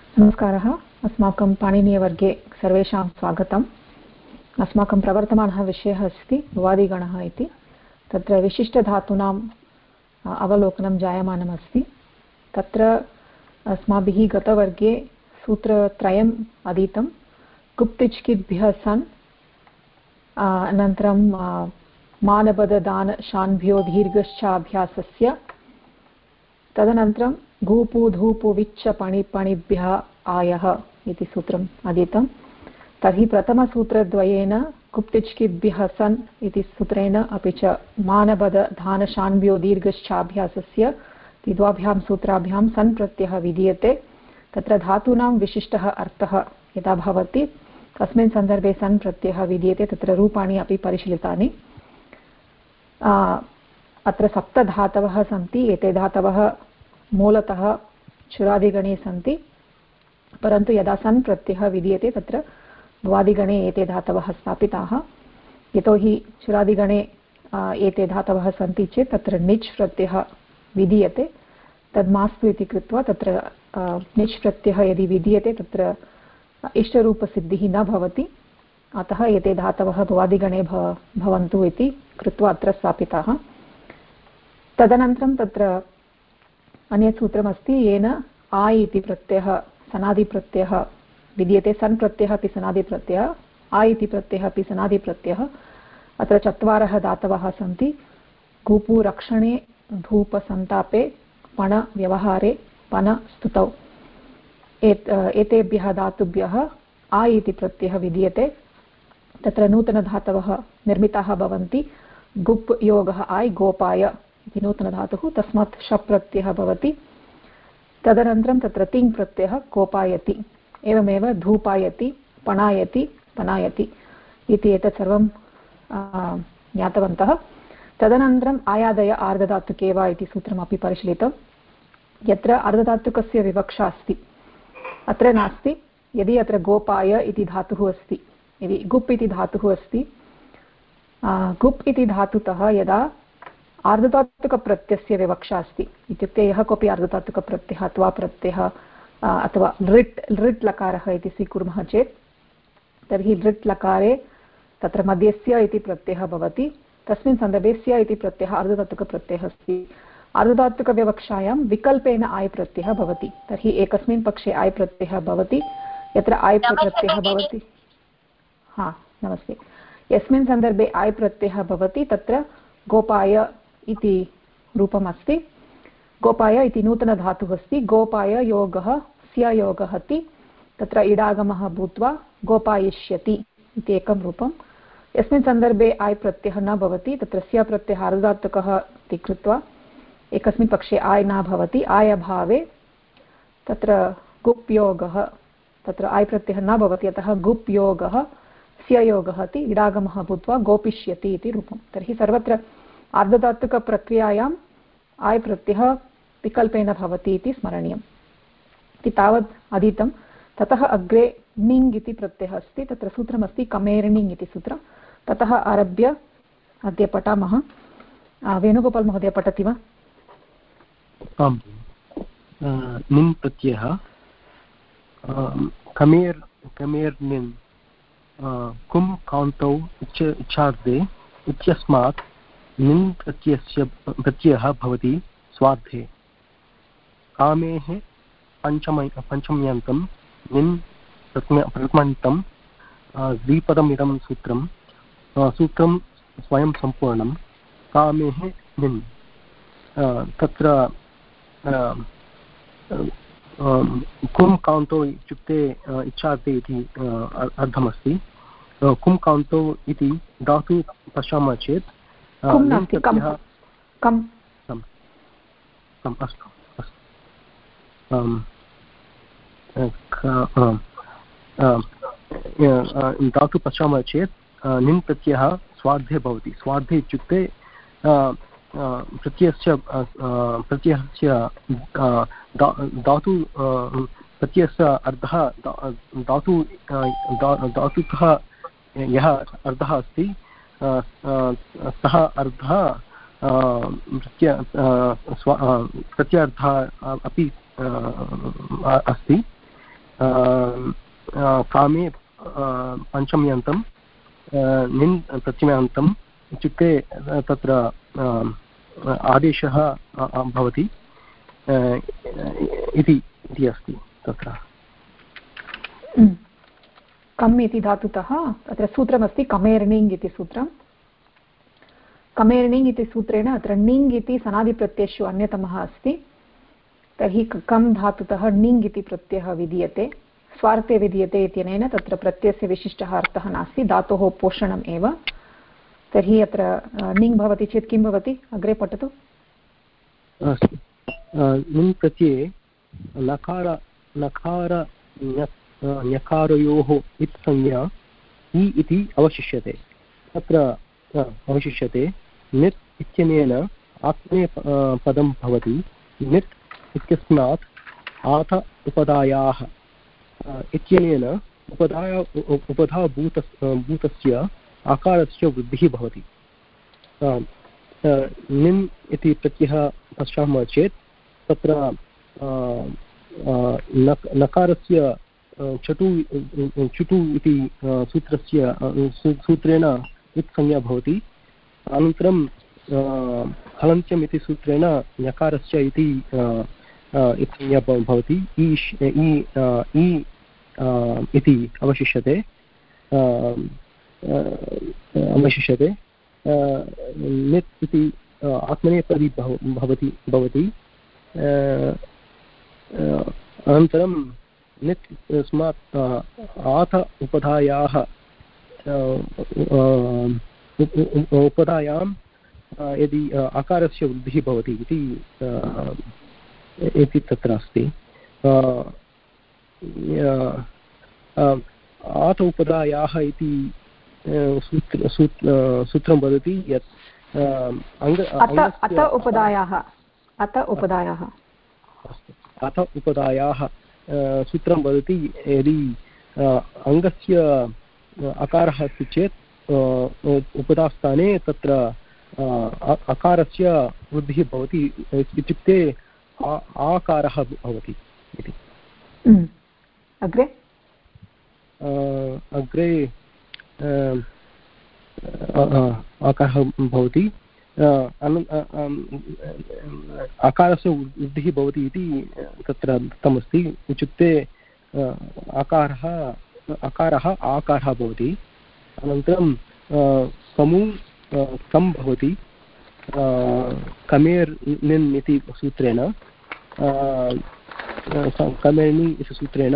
नमस्कारः। अस्माकं पाणिनीयवर्गे सर्वेषां स्वागतम्। अस्माकं प्रवर्तमानः विषयः अस्ति भुवादिगणः इति। तत्र विशिष्टधातूनाम् अवलोकनं जायमानमस्ति। तत्र अस्माभिः गतवर्गे सूत्रत्रयम् अधीतं। कुप्तिच्किद्भ्यः सन्, अनन्तरं मानपददानशान्भ्यो दीर्घश्चाभ्यासस्य, तदनन्तरं घूपु धूपु विच्च पणिपणिभ्यः आयः इति सूत्रम् अधीतं। तर्हि प्रथमसूत्रद्वयेन कुप्तिच्किद्भ्यः सन् इति सूत्रेण अपि च मानपदधानशान्भ्यो दीर्घश्चाभ्यासस्य द्वाभ्यां सूत्राभ्यां सन् प्रत्ययः विधीयते। तत्र धातूनां विशिष्टः अर्थः यदा भवति तस्मिन् सन्दर्भे सन् प्रत्ययः विधीयते। तत्र रूपाणि अपि परिशीलितानि। अत्र सप्तधातवः सन्ति। एते धातवः मूलतः चुरादिगणे सन्ति, परन्तु यदा सन् प्रत्ययः विधीयते तत्र भुवादिगणे एते धातवः स्थापिताः। यतोहि चुरादिगणे एते धातवः सन्ति चेत् तत्र निच् प्रत्ययः विधीयते, तद् मास्तु इति कृत्वा तत्र निच् प्रत्ययः यदि विधीयते तत्र इष्टरूपसिद्धिः न भवति। अतः एते धातवः भुवादिगणे भवन्तु इति कृत्वा अत्र स्थापिताः। तदनन्तरं तत्र अन्यत् सूत्रमस्ति येन आ इति प्रत्ययः सनादिप्रत्ययः विद्यते। सन् प्रत्ययः अपि सनादिप्रत्ययः, आ इति प्रत्ययः अपि सनादिप्रत्ययः। अत्र चत्वारः धातवः सन्ति। कूपु रक्षणे, धूपसन्तापे, पण व्यवहारे, पन स्तुतौ। एतेभ्यः धातुभ्यः आ इति प्रत्ययः विद्यते। तत्र नूतनधातवः निर्मिताः भवन्ति। गुप् योगः आय् गोपाय इति नूतनधातुः, तस्मात् शप् प्रत्ययः भवति। तदनन्तरं तत्र तिङ् प्रत्ययः कोपायति, एवमेव धूपायति, पणायति, पनायति इति एतत् सर्वं ज्ञातवन्तः। तदनन्तरम् आयादय आर्धधातुके वा इति सूत्रमपि परिशीलितं, यत्र अर्धधातुकस्य विवक्षा अस्ति। अत्र नास्ति। यदि अत्र गोपाय इति धातुः अस्ति, यदि गुप् इति धातुः अस्ति, गुप् इति धातुतः यदा आर्धधातुकप्रत्ययस्य विवक्षा अस्ति, इत्युक्ते यः कोऽपि आर्धधातुकप्रत्ययः अथवा प्रत्ययः अथवा लृट् लकारः इति स्वीकुर्मः चेत् तर्हि लृट् लकारे तत्र मध्यस्य इति प्रत्ययः भवति। तस्मिन् सन्दर्भे स्य इति प्रत्ययः आर्धधातुकप्रत्ययः अस्ति। आर्धधातुकविवक्षायां विकल्पेन आय् प्रत्ययः भवति। तर्हि एकस्मिन् पक्षे आय् प्रत्ययः भवति, यत्र आय् प्रत्ययः भवति। नमस्ते। यस्मिन् सन्दर्भे आय् प्रत्ययः भवति तत्र गोपाय इति रूपमस्ति। गोपाय इति नूतनधातुः अस्ति। गोपाय योगः स्य योगः इति तत्र इडागमः भूत्वा गोपायिष्यति इति एकं रूपं। यस्मिन् सन्दर्भे आय् प्रत्ययः न भवति तत्र स्य प्रत्ययः आर्धधातुकः इति कृत्वा एकस्मिन् पक्षे आय् न भवति। आय् अभावे तत्र गुप् योगः, तत्र आय् प्रत्ययः न भवति, अतः गुप् योगः स्य योगः इति इडागमः भूत्वा गोपिष्यति इति रूपं। तर्हि सर्वत्र आर्धधातुकप्रक्रियायाम् आय् प्रत्ययः विकल्पेन भवति इति स्मरणीयम्। इति तावत् अधीतं। ततः अग्रे णिङ् इति प्रत्ययः अस्ति। तत्र सूत्रमस्ति कमेर्णिङ् इति सूत्रं। ततः आरभ्य अद्य पठामः। वेणुगोपाल् महोदय पठति वा? आम्। णिन् प्रत्ययः कमेर्णिन् कुम् कान्तौ इच्छार्थे इत्यस्मात् णिन् प्रत्ययः भवति स्वार्थे। कामेः पञ्चम्यन्तं णिन् प्रथमान्तं द्विपदमिदं सूत्रं स्वयं सम्पूर्णं। कामेः णिन् तत्र कुम् कान्तौ इत्युक्ते इच्छार्थे इति अर्थमस्ति। कुम् कान्तौ इति धातु पश्यामः चेत् धातु पश्यामः चेत् णिन् प्रत्ययः स्वार्थे भवति। स्वार्थे इत्युक्ते प्रत्ययस्य प्रत्ययस्य अर्थः धातुतः यः अर्थः अस्ति सः अर्थः प्रत्ययार्थः अपि अस्ति। कामे पञ्चम्यन्तं निन् प्रत्ययान्तम् इत्युक्ते तत्र आदेशः भवति इति अस्ति तत्र। कम् इति धातुतः अत्र सूत्रमस्ति कमेर्निङ् इति सूत्रं। कमेर्निङ् इति सूत्रेण अत्र निङ् इति सनादिप्रत्ययेषु अन्यतमः अस्ति। तर्हि कम् धातुतः निङ् इति प्रत्ययः विधीयते, स्वार्थे विधीयते इत्यनेन तत्र प्रत्ययस्य विशिष्टः अर्थः नास्ति, धातोः पोषणम् एव। तर्हि अत्र निङ् भवति चेत् किं भवति? अग्रे पठतु। अस्तु, निङ् प्रत्यये नकार ञकारयोः इत्संज्ञा इ इति अवशिष्यते। तत्र अवशिष्यते नित् इत्यनेन आत्मने पदं भवति। नित् इत्यस्मात् आथ उपधायाः इत्यनेन उपधाभूतस्य आकारस्य वृद्धिः भवति। निन् इति प्रत्ययः पश्यामः चेत् तत्र नकारस्य चटु इति सूत्रेण इत्संज्ञा भवति। अनन्तरं हलन्त्यम् इति सूत्रेण ञकारस्य इति इत्संज्ञा भवति। इति अवशिष्यते। नित् इति आत्मनेपदी भवति। अनन्तरं नित् इत्यस्मात् आथ उपधायाः उपधायां यदि आकारस्य वृद्धिः भवति इति तत्र अस्ति। आथ उपधायाः इति सूत्रं वदति यत् अथ उपधायाः सूत्रं वदति यदि अङ्गस्य अकारः अस्ति चेत् उपधास्थाने तत्र अकारस्य वृद्धिः भवति, इत्युक्ते आकारः भवति इति। अग्रे आकारः भवति। आकारस्य वृद्धिः भवति इति तत्र दत्तमस्ति। इत्युक्ते आकारः आकारः भवति। अनन्तरं कमु कं भवति कमेर्निन् इति सूत्रेण। कमेर्नि इति सूत्रेण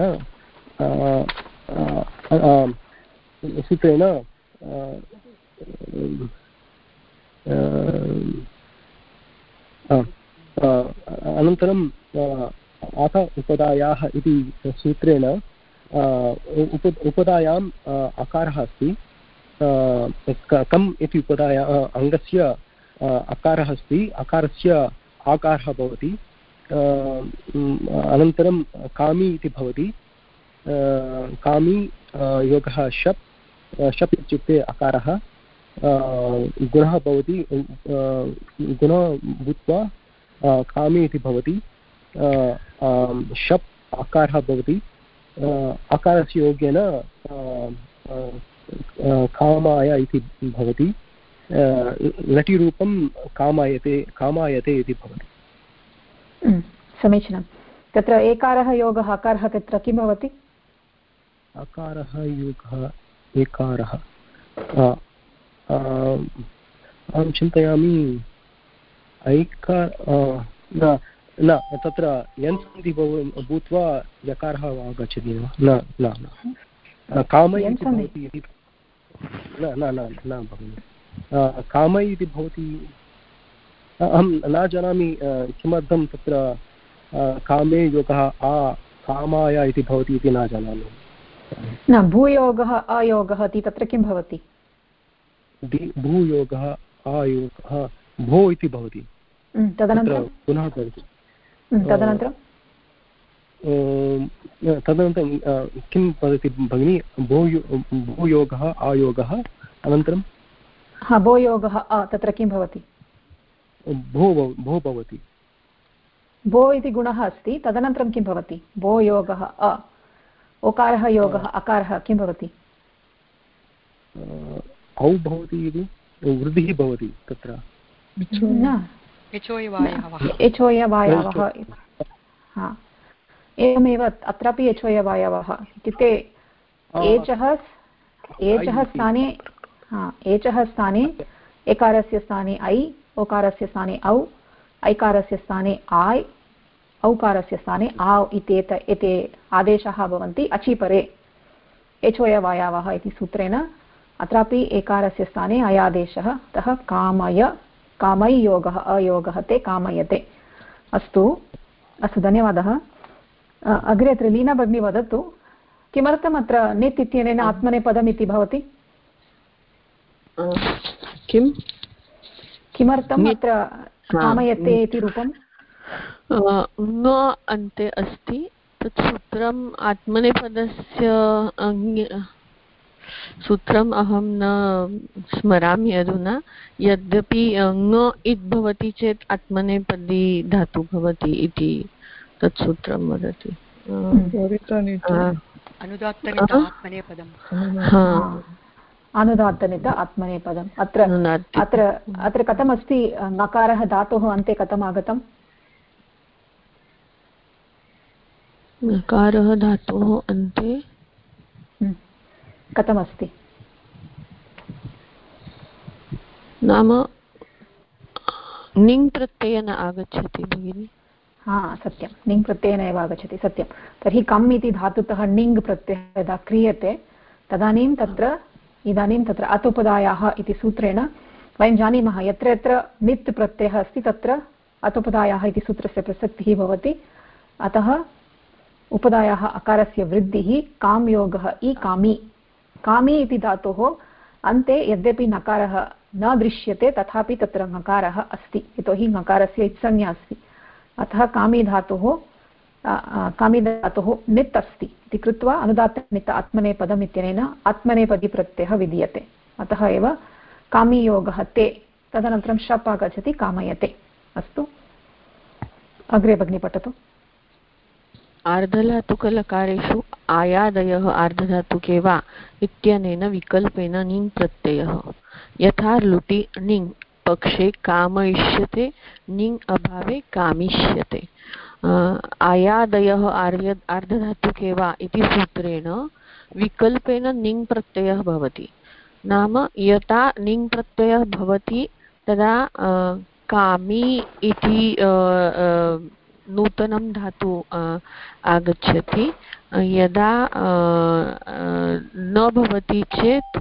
अनन्तरं अथ उपधायाः इति सूत्रेण उपधायाम् अकारः अस्ति। कम् इति उपधाया अङ्गस्य अकारः अस्ति, अकारस्य आकारः भवति। अनन्तरं कामी इति भवति। कामी योगः शप् इत्युक्ते अकारः। गुणः भवति, गुणः भूत्वा कामी इति भवति। शप् आकारः भवति। आकारस्य योगेन कामाय इति भवति। लटिरूपं कामायते इति भवति। समीचीनं। तत्र एकारः योगः अकारः तत्र किं भवति? अकारः योगः एकारः अहं चिन्तयामि ऐकार न तत्र यन्स् इति भूत्वा यकारः आगच्छति न न न कामै इति भवति इति न भगिनि। कामै इति भवति। अहं न जानामि किमर्थं तत्र कामे योगः कामाय इति भवति इति न जानामि। न भूयोगः अयोगः इति तत्र किं भवति? भूयोगः अयोगः भो इति भवति। तदनन्तरं पुनः भवति। तदनन्तरं किं वदति भगिनी? भूयोगः अयोगः अनन्तरं भोयोगः तत्र किं भवति? भो भवति। भो इति गुणः अस्ति, तदनन्तरं किं भवति? भोयोगः ओकारः योगः अकारः किं भवति? औ भवति इति वृद्धिः भवति तत्र एचोयवायावः। हा एवमेव अत्रापि एचोयवायावः इत्युक्ते एचः स्थाने एकारस्य स्थाने ऐ, ओकारस्य स्थाने औ, ऐकारस्य स्थाने आय्, औकारस्य स्थाने आव् इत्येते आदेशाः भवन्ति अचिपरे एचोयवायावः इति सूत्रेण। अत्रापि एकारस्य स्थाने अयादेशः, अतः कामै योगः अयोगः ते कामयते। अस्तु धन्यवादः। अग्रे अत्र लीना भगिनी वदतु, किमर्थम् अत्र नित् इत्यनेन आत्मनेपदम् इति भवति? किमर्थम् अत्र कामयते इति रूपं? न अन्ते अस्ति तत् सूत्रम् आत्मनेपदस्य सूत्रम् अहं न स्मरामि अधुना। यद्यपि ङ इत् भवति चेत् आत्मनेपदी धातु भवति इति तत् सूत्रं वदति। अनुदात्तनित आत्मनेपदम्। अत्र कथमस्ति? नकारः धातोः अन्ते कथम् आगतम्? नकारः धातोः अन्ते कथमस्ति? नाम निङ् प्रत्ययेन आगच्छति भगिनि। सत्यं, निङ् प्रत्ययेन एव आगच्छति, सत्यं। तर्हि कम् इति धातुतः निङ् प्रत्ययः यदा क्रियते तदानीं तत्र इदानीं तत्र अतोपदायाः इति सूत्रेण वयं जानीमः यत्र यत्र नित् प्रत्ययः अस्ति तत्र अतोपदायाः इति सूत्रस्य प्रसक्तिः भवति। अतः उपदायाः अकारस्य वृद्धिः काम् योगः इ कामी। कामी इति धातोः अन्ते यद्यपि नकारः न दृश्यते तथापि तत्र ङकारः अस्ति, यतोहि ङकारस्य इत्संज्ञा अस्ति। अतः कामी धातोः नित् अस्ति इति कृत्वा अनुदात्तनित आत्मनेपदम् इत्यनेन आत्मनेपदी प्रत्ययः विधीयते। अतः एव कामीयोगः ते, तदनन्तरं शप् आगच्छति कामयते। अस्तु अग्रे भगिनी पठतु। आर्धधातुकलकारेषु आयादयः आर्धधातुके वा इत्यनेन विकल्पेन निङ् प्रत्ययः, यथा लुटि निङ् पक्षे कामयिष्यते, निङ् अभावे कामिष्यते। आयादयः आर्धधातुके वा इति सूत्रेण विकल्पेन निङ् प्रत्ययः भवति। नाम यथा निङ् प्रत्ययः भवति तदा कामी इति नूतनं धातु आगच्छति। यदा न भवति चेत्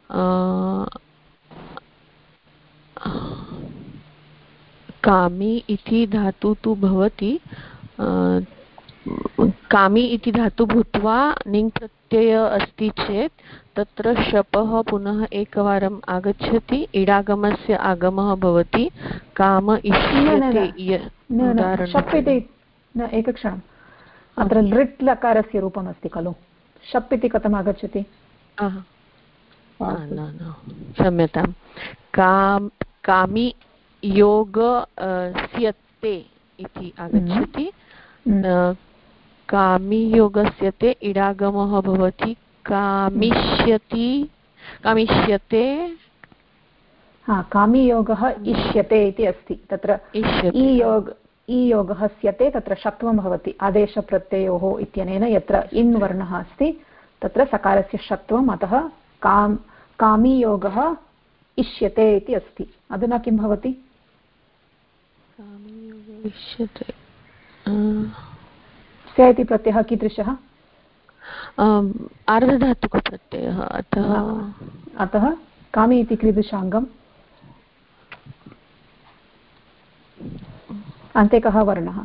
कामी इति धातु तु भवति, कामी इति धातु भूत्वा निङ् प्रत्यय अस्ति चेत् तत्र शपः पुनः एकवारम् आगच्छति, इडागमस्य आगमः भवति, काम इष्यते। शप् इति एकक्षणम्, अत्र लृट् लकारस्य रूपमस्ति खलु, शप् इति कथम् आगच्छति? क्षम्यतां, कामी योग स्यते इति आगच्छति। कामी योगस्यते इडागमः भवति कामिष्यति, कामिष्यते। कामीयोगः इष्यते इति अस्ति, तत्र ईयोगः स्यते, तत्र षत्वं भवति आदेशप्रत्ययोः इत्यनेन। यत्र इन् वर्णः अस्ति तत्र सकारस्य षत्वम्, अतः कामीयोगः इष्यते इति अस्ति। अधुना किं भवति? स्य इति प्रत्ययः कीदृशः? आर्धधातुकप्रत्ययः, अतः कामी इति कीदृशाङ्गम्? अन्ते कः वर्णः?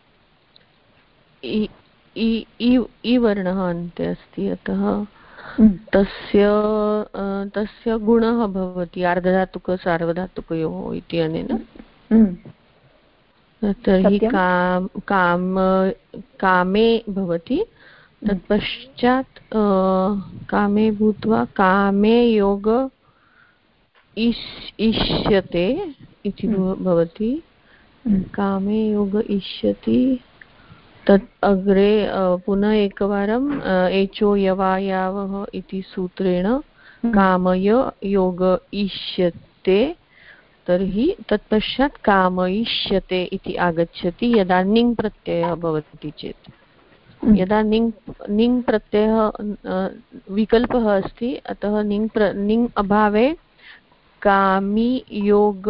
इ वर्णः अन्ते अस्ति, अतः तस्य गुणः भवति आर्धधातुक सार्वधातुकयोः इत्यनेन। तर्हि कामे भवति, तत्पश्चात् कामे भूत्वा कामे योग इष्यते इति भवति। कामे योग इष्यति, तत् अग्रे पुनः एकवारम् एचो यवायावः इति सूत्रेण कामय योग इष्यते, तर्हि तत्पश्चात् कामयिष्यते इति आगच्छति यदा निङ् प्रत्ययः भवति चेत्। यदा निङ् प्रत्ययः विकल्पः अस्ति, अतः निङ् अभावे कामी योग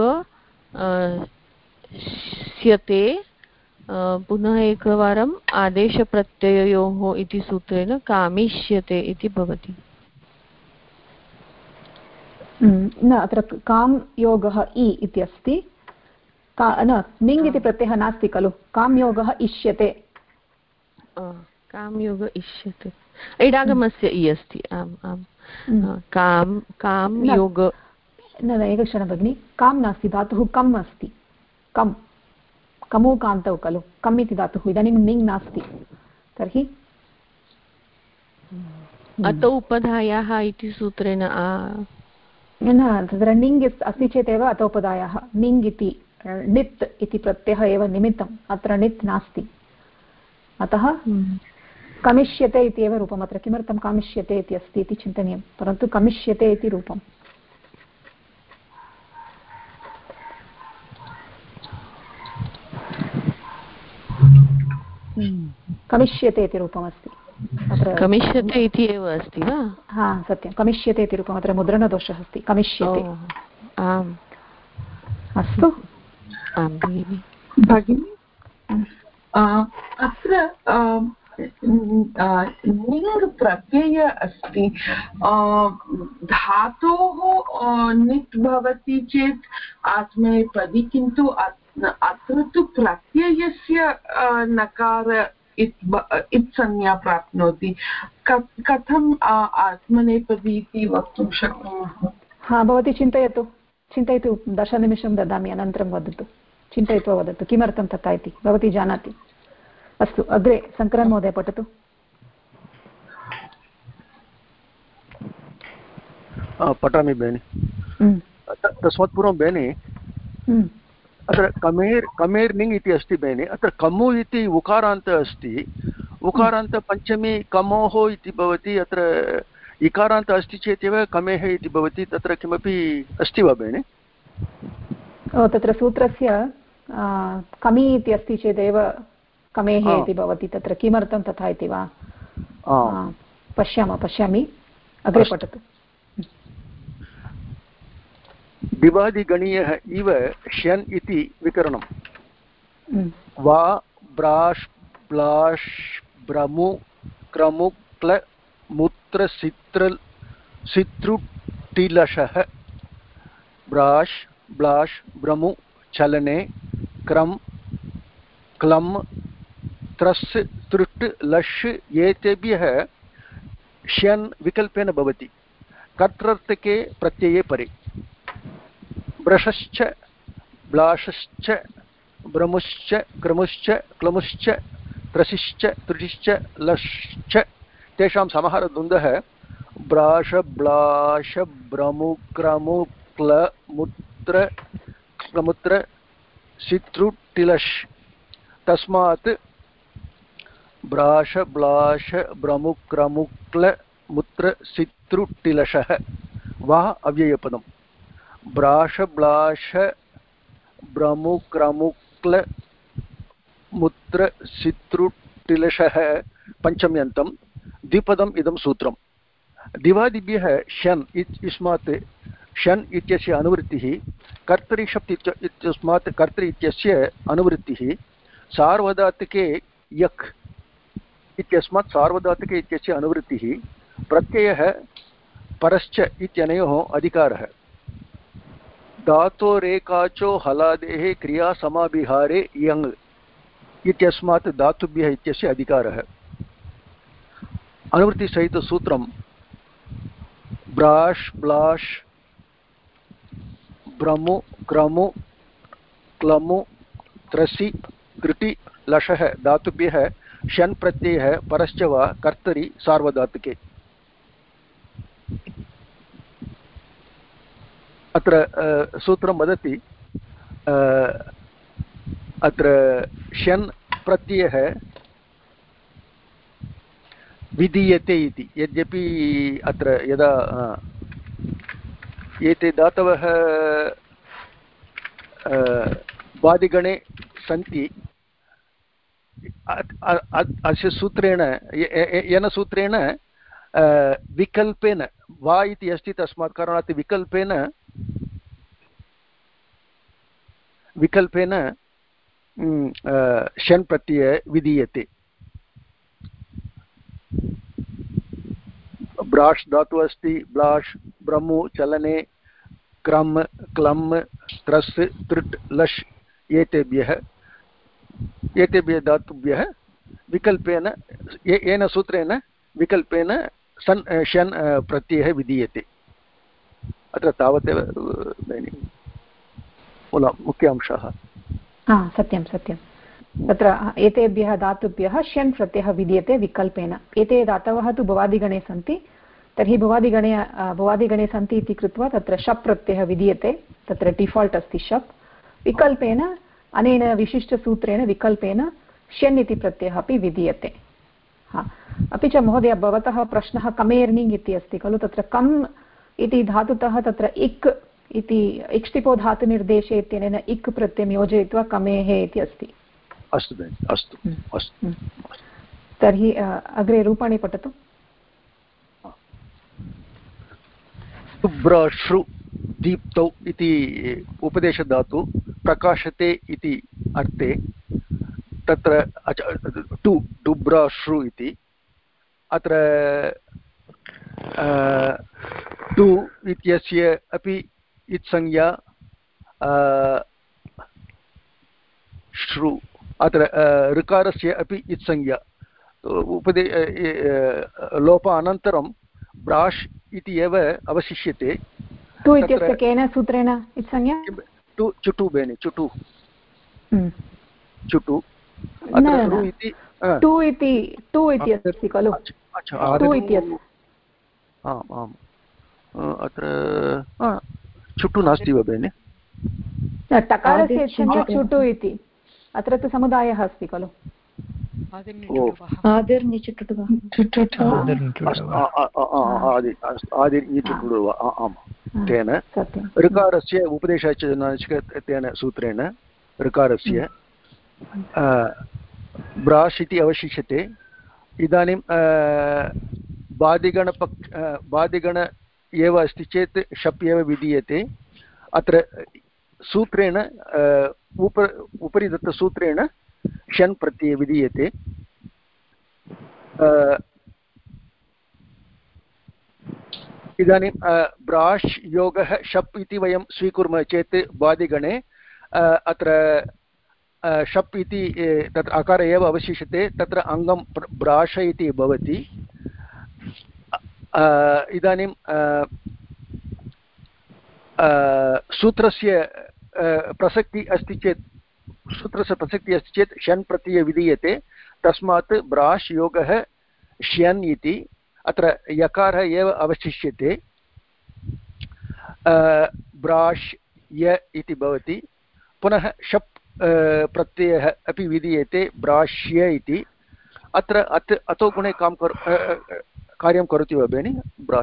स्यते, पुनः एकवारम् आदेशप्रत्यययोः इति सूत्रेण कामिष्यते इति भवति। न, अत्र काम् योगः इ इति अस्ति, न निङ् इति प्रत्ययः नास्ति खलु, काम् योगः इष्यते। काम् योग इष्यते, इडागमस्य इ अस्ति। आम् आम्, काम् योग। न एकक्षणं भगिनि, काम् नास्ति, धातुः कम् अस्ति, कम्, कमु कान्तौ खलु, कम् इति धातुः, इदानीं निङ् नास्ति, तर्हि अत उपधायाः इति सूत्रेण न, तत्र निङ् अस्ति चेदेव अतोपदायाः, निङ् इति णित् इति प्रत्ययः एव निमित्तम्, अत्र णित् नास्ति, अतः कमिष्यते इति एव रूपम्। अत्र किमर्थं कामिष्यते इति अस्ति इति चिन्तनीयं, परन्तु कमिष्यते इति रूपम्। कमिष्यते इति रूपमस्ति अत्र, कमिष्यते इति एव अस्ति वा? हा सत्यं, कमिष्यते इति रूपम्, अत्र मुद्रणदोषः अस्ति, कमिष्यते। आम्, अस्तु। आं भगिनि। अत्र निङ् प्रत्यय अस्ति, धातोः निट् भवति चेत् आत्मनेपदी, किन्तु अत्र तु प्रत्ययस्य नकार इत्संज्ञा प्राप्नोति, कथम् आत्मनेपदी इति वक्तुं शक्नुमः? हा, भवती चिन्तयतु, 10 निमिषं ददामि, अनन्तरं वदतु, चिन्तयित्वा वदतु किमर्थं तथा इति, भवती जानाति। अस्तु, अग्रे शङ्करन् महोदय पठतु। पठामि बेनि। तस्मात् पूर्वं बेनि, अत्र कमेर् निङ् इति अस्ति बेनि, अत्र कमु इति उकारान्त अस्ति, उकारान्त पञ्चमी कमोः इति भवति, अत्र इकारान्त अस्ति चेत् एव कमेः इति भवति, तत्र किमपि अस्ति वा बेनि? तत्र सूत्रस्य कमि इति अस्ति चेदेव कमेः इति भवति, तत्र किमर्थं तथा इति वा पश्यामि, अग्रे पठतु। दिवादिगणीयः इव श्यन् इति विकरणम्। वा ब्राश् ब्लाश् ब्रमु क्रमु क्ल मुत्र सितृटिलशः ब्राश् ब्लाश् ब्रमु चलने क्रम क्लम् त्रस् तृट् लश् एतेभ्यः श्यन् विकल्पेन भवति कर्तृर्थके प्रत्यये परे। ब्रशश्च ब्लाशश्च ब्रमुश्च क्रमुश्च क्लमुश्च त्रसिश्च त्रुटिश्च लश्च तेषां समाहारद्वन्द्वः ब्राश ब्लाश ब्रमु क्रमु क्ल मुत्र क्लमुत्र सितृटिलश्। तस्मात् ब्राश ब्लाश ब्रमु क्रमु क्ल मुत्र सितृटिलशः वा अव्ययपदम्। ब्राश ब्लाश ब्रमु क्रमु क्ल मुत्र सितृटिलशः पञ्चम्यन्तं द्विपदम् इदं सूत्रम्। दिवादिभ्यः शन् इत्यस्मात् शन् इत्यस्य अनुवृत्तिः, कर्तरि शप् इत्यस्मात् कर्तरि इत्यस्य अनुवृत्तिः, सार्वधातुके यक् इत्यस्मात् सार्वधातुके इत्यस्य अनुवृत्तिः, प्रत्ययः परश्च इत्यनयोः अधिकारः। धातोरेकाचो हलादेः क्रिया समाभिहारे यङ् इत्यस्मात् धातुभ्यः इत्यस्य अधिकारः। अनुवृत्तिसहितसूत्रं ब्राश् ब्लाश् ब्रमु क्रमु क्लमु त्रसि त्रुटि लशः धातुभ्यः शन् प्रत्ययः परश्च वा कर्तरि सार्वधातुके। अत्र सूत्रं वदति अत्र शन् प्रत्ययः विधीयते इति यद्यपि अत्र यदा एते धातवः बादिगणे सन्ति अस्य सूत्रेण येन सूत्रेण विकल्पेन वा इति अस्ति तस्मात् कारणात् विकल्पेन शन् प्रत्यय विधीयते ब्राश् धातु अस्ति ब्लाश् ब्रह्मु चलने क्रम क्लम् त्रस् तृट् लश् एतेभ्यः धातुभ्यः विकल्पेन येन सूत्रेण विकल्पेन शन् प्रत्ययः विधीयते अत्र तावदेव मुख्य अंशः सत्यं सत्यं तत्र एतेभ्यः धातुभ्यः शन् प्रत्ययः विधीयते विकल्पेन एते धातवः तु भवादिगणे सन्ति तर्हि भवादिगणे सन्ति इति कृत्वा तत्र शप् प्रत्ययः विधीयते तत्र डिफाल्ट् अस्ति शप् विकल्पेन अनेन विशिष्टसूत्रेण विकल्पेन शन् इति प्रत्ययः अपि विधीयते अपि च महोदय भवतः प्रश्नः कमेर्निङ्ग् इति अस्ति खलु तत्र कम् इति धातुतः तत्र इक् इति इक्ष्टिपो धातुनिर्देशे इत्यनेन इक् प्रत्ययं योजयित्वा कमेः इति अस्ति अस्तु अस्तु अस्तु तर्हि अग्रे रूपाणि पठतु शुभ्रश्रु दीप्तौ इति उपदेशधातु प्रकाशते इति अर्थे तत्र डुब्राश्रु इति अत्र डु इत्यस्य अपि इत्संज्ञा श्रु अत्र ऋकारस्य अपि इत्संज्ञा लोपानन्तरं ब्राश् इति एव अवशिष्यते टु इत्यस्य केन सूत्रेण इत्संज्ञा चुटु बेनि चुटु टु इति अस्ति खलु टु इत्यस्य आम् आम् अत्र चुटु नास्ति वा बेनि टकारस्य संज्ञा चुटु इति अत्र तु समुदायः अस्ति खलु तेन ऋकारस्य उपदेशतेन सूत्रेण ऋकारस्य ब्राश् इति अवशिष्यते इदानीं बादिगण एव अस्ति चेत् शप् एव विधीयते अत्र सूत्रेण उपरि दत्तसूत्रेण शन् प्रत्यये विधीयते इदानीं ब्राश् योगः शप् इति वयं स्वीकुर्मः चेत् बादिगणे अत्र शप् इति तत्र अकार एव अवशिष्यते तत्र अङ्गं ब्राश इति भवति इदानीं सूत्रस्य प्रसक्तिः अस्ति चेत् शन् प्रत्यये विधीयते तस्मात् ब्राश् योगः श्यन् इति अत्र यकारः एव अवशिष्यते ब्राश् य इति भवति पुनः शप् प्रत्ययः अपि विधीयते ब्राश्य इति अत्र अतो गुणे कार्यं करोति वा बेनि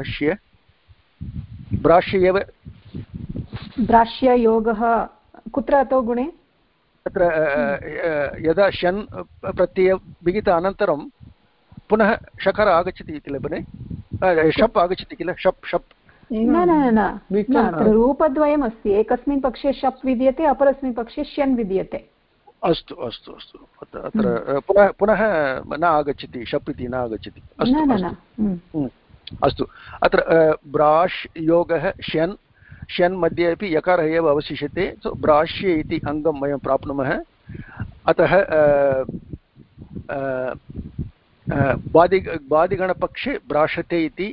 ब्राश्य एव ब्राश्ययोगः कुत्र अतो गुणे तत्र यदा शन् प्रत्यय विहित अनन्तरं पुनः शकार आगच्छति किल भगिनि शप् आगच्छति किल शप् न रूपद्वयम् अस्ति एकस्मिन् पक्षे शप् विद्यते अपरस्मिन् पक्षे श्यन् विद्यते अस्तु अस्तु अस्तु अत्र पुनः न आगच्छति शप् इति न आगच्छति अस्तु अत्र ब्राश् योगः श्यन् मध्ये अपि यकारः एव अवशिष्यते सो ब्राश्य इति अङ्गं वयं प्राप्नुमः अतः बादिगणपक्षे ब्राशते इति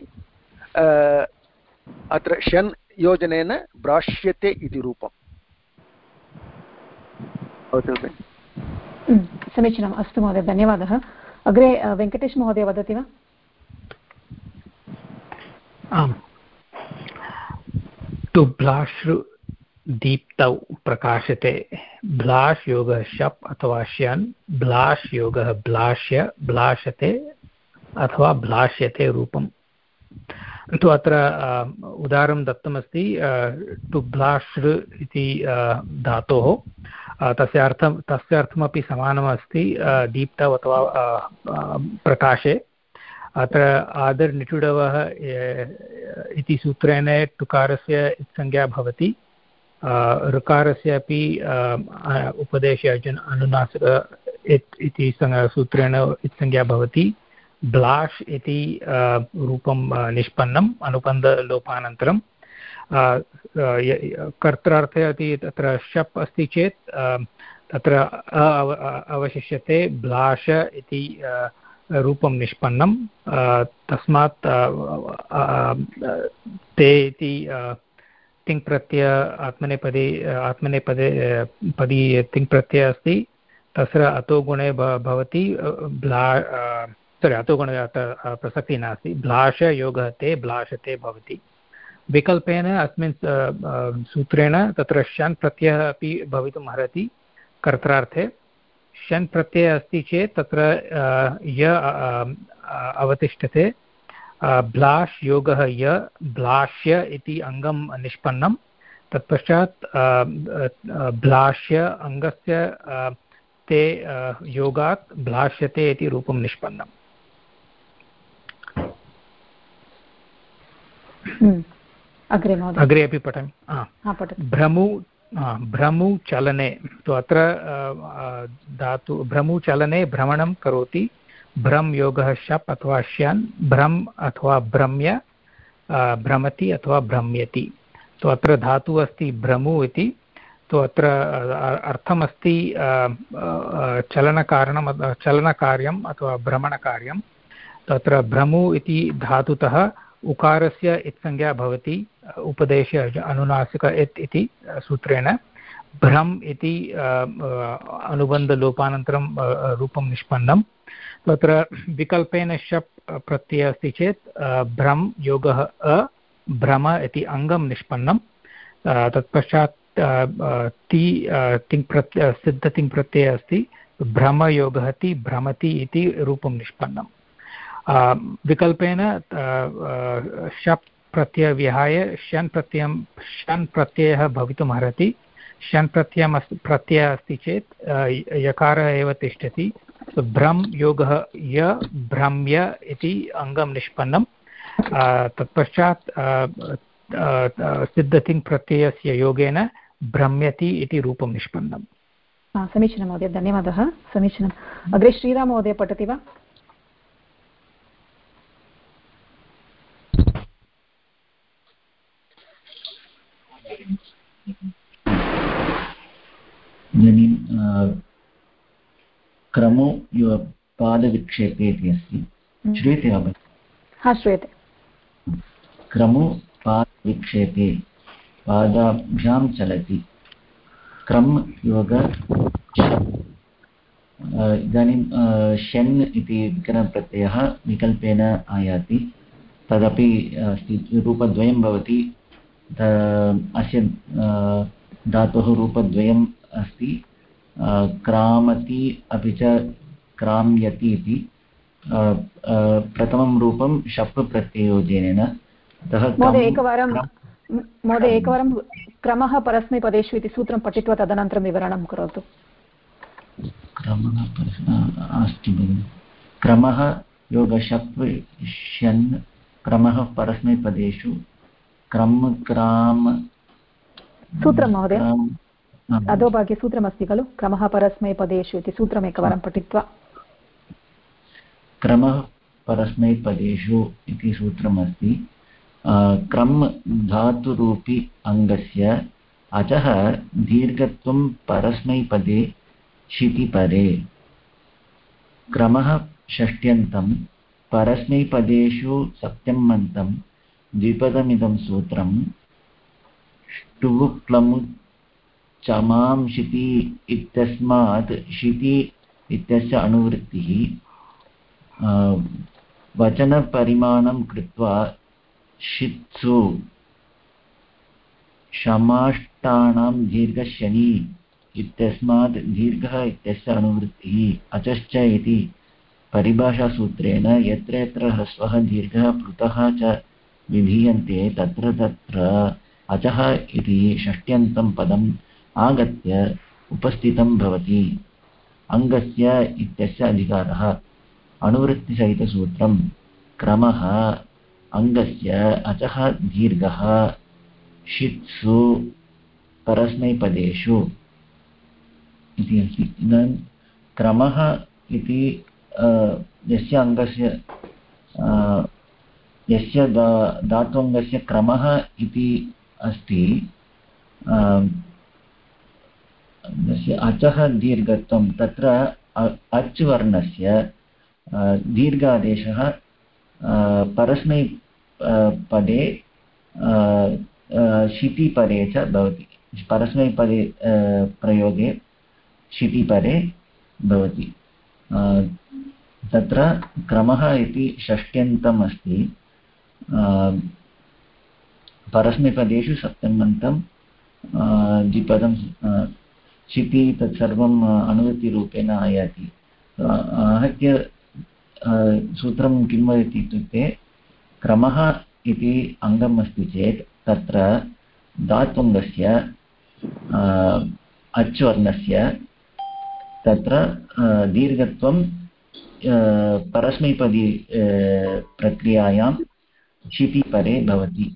अत्र शन् योजनेन ब्राश्यते इति रूपम् समीचीनम् अस्तु महोदय धन्यवादः अग्रे वेङ्कटेश महोदय वदति वा आम् तु ब्लाश्रु दीप्तौ प्रकाशते ब्लाश् योगः शप् अथवा श्यन् ब्लाश् योगः ब्लाश्य ब्लाशते अथवा भ्लाष्यते रूपं। तु अत्र उदाहरणं दत्तमस्ति टु भ्लाश्र इति धातोः तस्य अर्थमपि समानमस्ति दीप्तौ अथवा प्रकाशे। अत्र आदर् निटुडवः इति सूत्रेण टुकारस्य संज्ञा भवति, ऋकारस्य अपि उपदेशे अनुनासिक इति सूत्रेण संज्ञा भवति। ब्लाश् इति रूपं निष्पन्नम् अनुबन्धलोपानन्तरं। कर्त्रार्थे अपि तत्र शप् अस्ति चेत् तत्र अवशिष्यते ब्लाश इति रूपं निष्पन्नं। तस्मात् ते इति तिङ्प्रत्यय आत्मनेपदे पदी तिङ्प्रत्ययः अस्ति, तत्र अतो गुणे भवति अतो गुणे प्रसक्तिः नास्ति, ब्लाश योगः ते ब्लाशते भवति। विकल्पेन अस्मिन् सूत्रेण तत्र शन् प्रत्ययः अपि भवितुम् अर्हति कर्त्रार्थे। शन् प्रत्ययः अस्ति चेत् तत्र य अवतिष्ठते, ब्लाश् योगः य ब्लाश्य इति अङ्गं निष्पन्नं। तत्पश्चात् ब्लाश्य अङ्गस्य ते योगात् ब्लाश्यते इति रूपं निष्पन्नम्। अग्रे अपि पठामि। भ्रमु चलने, तो अत्र धातु भ्रमु चलने भ्रमणं करोति। भ्रम योगः शप् अथवा श्यन्, भ्रम अथवा भ्रम्य, भ्रमति अथवा भ्रम्यति। तो अत्र धातुः अस्ति भ्रमु इति। तो अत्र अर्थमस्ति चलनकार्यम् अथवा भ्रमणकार्यं। तत्र भ्रमु इति धातुतः उकारस्य इत्संज्ञा भवति उपदेशे अनुनासिक इति सूत्रेण। भ्रम् इति अनुबन्धलोपानन्तरं रूपं निष्पन्नं। तत्र विकल्पेन शप् प्रत्ययः अस्ति चेत् भ्रम योगः भ्रम इति अङ्गं निष्पन्नं। तत्पश्चात् तिङ्प्रत्यय सिद्धतिङ्प्रत्ययः अस्ति, भ्रमयोगः ति भ्रमति इति रूपं निष्पन्नम्। विकल्पेन शप् प्रत्यय विहाय शन् प्रत्ययः भवितुम् अर्हति। शन् प्रत्ययः अस्ति चेत् यकारः एव तिष्ठति। भ्रम योगः य भ्रम्य इति अङ्गं निष्पन्नं। तत्पश्चात् सिद्धतिङ्प्रत्ययस्य योगेन भ्रम्यति इति रूपं निष्पन्नम्। समीचीनं महोदय, धन्यवादः। समीचीनम्। अग्रे श्रीराम महोदय पठति वा? इदानीं क्रमो पादविक्षेपे इति अस्ति, श्रूयते वा? हा, श्रूयते। क्रमो पादविक्षेपे पादाभ्यां चलति। क्रम योग इदानीं शन् इति विकरणप्रत्ययः विकल्पेन आयाति, तदपि अस्ति, रूपद्वयं भवति। अस्य धातोः रूपद्वयम् अस्ति, क्रामति अपि च क्राम्यति इति। प्रथमं रूपं शप् प्रत्ययोजनेन। महोदय एकवारं क्रमः परस्मैपदेषु इति सूत्रं पठित्वा तदनन्तरं विवरणं करोतु। क्रमः अस्ति भगिनि। क्रमः योगशप् शन्, क्रमः परस्मैपदेषु क्रम क्राम सूत्रं महोदय अधोभागे सूत्रमस्ति खलु, क्रमः परस्मैपदेषु इति सूत्रम् एकवारं पठित्वा। क्रमः परस्मैपदेषु इति सूत्रमस्ति। क्रम धातुरूपी अङ्गस्य अचः दीर्घत्वं परस्मैपदे क्षितिपरे। क्रमः षष्ट्यन्तं परस्मैपदेषु सप्तम्यन्तं द्विपदमिदं सूत्रं। ष्टुः प्लमु चमां शिति इत्यस्मात् शिति इत्यस्य अनुवृत्तिः। वचनपरिमाणं कृत्वा शित्सु शमाष्टानां दीर्घशनि इत्यस्मात् दीर्घः इत्यस्य अनुवृत्तिः। अचश्च इति परिभाषासूत्रेण यत्र यत्र ह्रस्वः दीर्घः प्लुतः च विधीयन्ते तत्र तत्र अचः इति षष्ट्यन्तं पदम् आगत्य उपस्थितं भवति। अङ्गस्य इत्यस्य अधिकारः। अनुवृत्तिसहितसूत्रं क्रमः अङ्गस्य अचः दीर्घः षित्सु परस्मैपदेषु इति अस्ति। इदानीं क्रमः इति यस्य अङ्गस्य यस्य धात्वङ्गस्य क्रमः इति अस्ति यस्य अचः दीर्घत्वं तत्र अच् वर्णस्य दीर्घादेशः परस्मै पदे शितिपरे च भवति। परस्मैपदे प्रयोगे शितिपरे भवति। तत्र क्रमः इति षष्ट्यन्तम् अस्ति। परस्मैपदेषु सप्तम्यन्तं द्विपदं शिति तत्सर्वम् अनुवृत्तिरूपेण आयाति। आहत्य सूत्रं किं वदति इत्युक्ते क्रमः इति अङ्गम् अस्ति चेत् तत्र धात्वङ्गस्य अच् वर्णस्य तत्र दीर्घत्वं परस्मैपदी प्रक्रियायां शितिपरे भवति।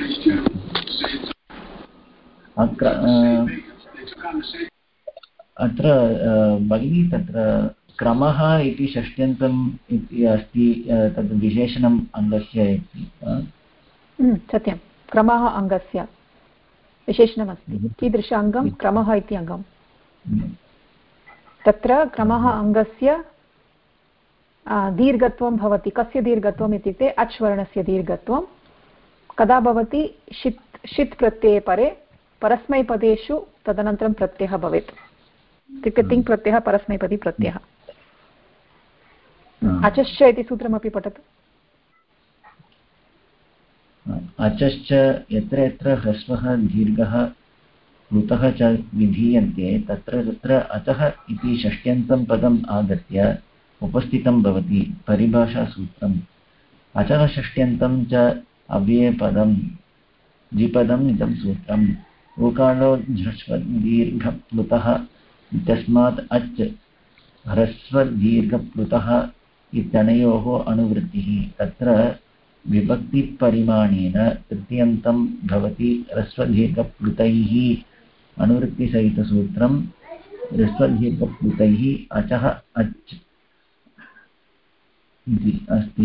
अत्र भगिनी तत्र क्रमः इति षष्ट्यन्तम् इति अस्ति तद् विशेषणम् अङ्गस्य इति। सत्यं, क्रमः अङ्गस्य विशेषणमस्ति। कीदृश अङ्गं? क्रमः इति अङ्गं। तत्र क्रमः अङ्गस्य दीर्घत्वं भवति। कस्य दीर्घत्वम् इत्युक्ते अच् वर्णस्य दीर्घत्वं कदा भवति? षित् प्रत्यये परे परस्मैपदेषु तदनन्तरं प्रत्ययः भवेत्। इत्युक्ते तिङ् प्रत्ययः परस्मैपदी प्रत्ययः। अचश्च इति सूत्रमपि पठतु। अचश्च यत्र यत्र ह्रस्वः दीर्घः प्लुतः च विधीयन्ते तत्र तत्र अचः इति षष्ट्यन्तं पदम् आगत्य उपस्थितं भवति। परिभाषासूत्रम् अचः षष्ट्यन्तं च अव्ययपदं द्विपदम् इदं सूत्रम्। उकारो ह्रस्वदीर्घप्लुतः इत्यस्मात् अच् ह्रस्वदीर्घप्लुतः इत्यनयोः अनुवृत्तिः। तत्र विभक्तिपरिमाणेन तृतीयन्तं भवति। ह्रस्वदीर्घप्लुतैः अनुवृत्तिसहितसूत्रं ह्रस्वदीर्घप्लुतैः अचः अच् इति अस्ति।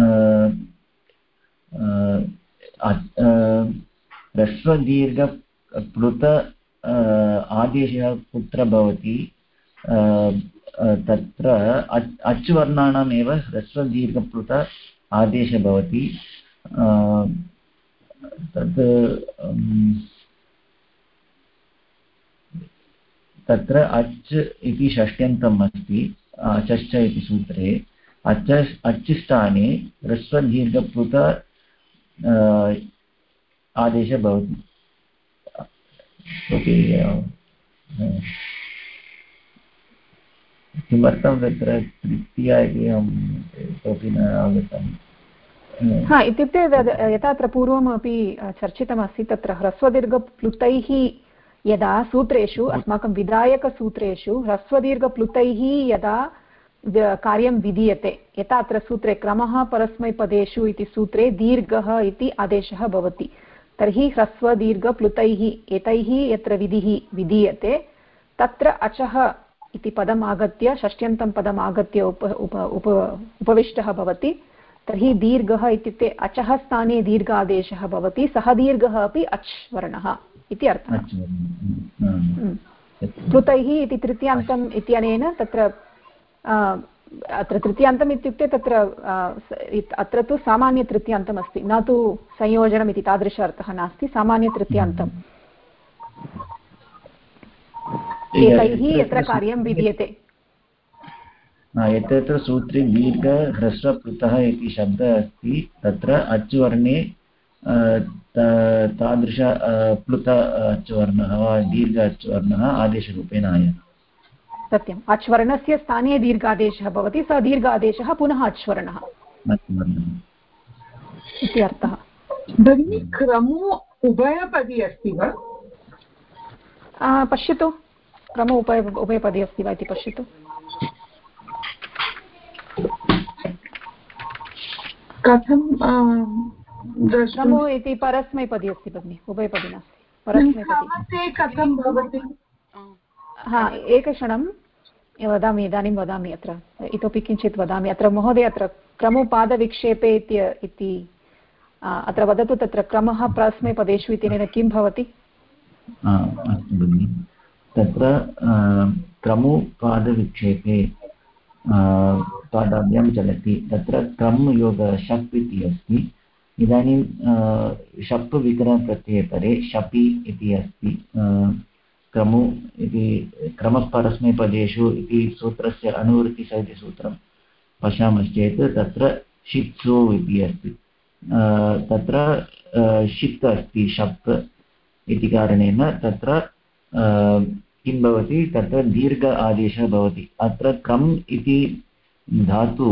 ह्रस्वदीर्घप्लुत आदेशः कुत्र भवति? तत्र अच् वर्णानामेव ह्रस्वदीर्घप्लुत आदेशः भवति। तत् तत्र अच् इति षष्ट्यन्तम् अस्ति अचश्च इति सूत्रे। अच् स्थाने ह्रस्वदीर्घप्लुत आदेशः भवति। किमर्थं तत्र तृतीया इति अहं कोऽपि न आगतम्। इत्युक्ते यथा अत्र पूर्वमपि चर्चितमस्ति तत्र ह्रस्वदीर्घप्लुतैः यदा सूत्रेषु अस्माकं विधायकसूत्रेषु ह्रस्वदीर्घप्लुतैः यदा कार्यं विधीयते यथा अत्र सूत्रे क्रमः परस्मैपदेषु इति सूत्रे दीर्घः इति आदेशः भवति। तर्हि ह्रस्वदीर्घप्लुतैः एतैः यत्र विधिः विधीयते तत्र अचः इति पदम् आगत्य षष्ट्यन्तं पदम् आगत्य उपविष्टः भवति। तर्हि दीर्घः इत्युक्ते अचः स्थाने दीर्घ आदेशः भवति। सः दीर्घः अपि अच् वर्णः इति अर्थः। प्लुतैः इति तृतीयान्तम् इत्यनेन तत्र अत्र तृतीयान्तम् इत्युक्ते तत्र अत्र तु सामान्यतृतीयान्तम् अस्ति, न तु संयोजनम् इति तादृश अर्थः नास्ति। सामान्यतृतीयान्तम् एतैः यत्र कार्यं विधीयते। यत्र सूत्रे दीर्घ ह्रस्वप्लुतः इति शब्दः अस्ति तत्र अच् वर्णे तादृश प्लुत अच् वर्णः वा दीर्घ अच् वर्णः आदेशरूपेण आयाति। सत्यम् अच्वर्णस्य स्थाने दीर्घादेशः भवति स दीर्घादेशः पुनः अच्वर्णः इति अर्थः। भगिनी क्रमो उभयपदी अस्ति वा? पश्यतु क्रम उभयपदी अस्ति वा इति पश्यतु। कथं क्रमो इति परस्मैपदी अस्ति भगिनि, उभयपदी नास्ति, परस्मैपदी। कथं भवति? हा एकक्षणं वदामि, इदानीं वदामि। अत्र इतोपि किञ्चित् वदामि। अत्र महोदय अत्र क्रमोपादविक्षेपे इति अत्र वदतु, तत्र क्रमः परस्मैपदेषु इत्यनेन किं भवति? अस्तु भगिनि, तत्र क्रमोपादविक्षेपे पादाभ्यां चलति, तत्र क्रम योग शप् इति अस्ति। इदानीं शप् विकरणप्रत्यये परे शपि इति अस्ति। क्रमो इति क्रमः परस्मैपदेषु इति सूत्रस्य अनुवृत्तिसहितसूत्रं पश्यामश्चेत् तत्र शित्सु इति अस्ति। तत्र शित् अस्ति शप् इति कारणेन तत्र किं भवति, तत्र दीर्घ आदेशः भवति। अत्र क्रम् इति धातु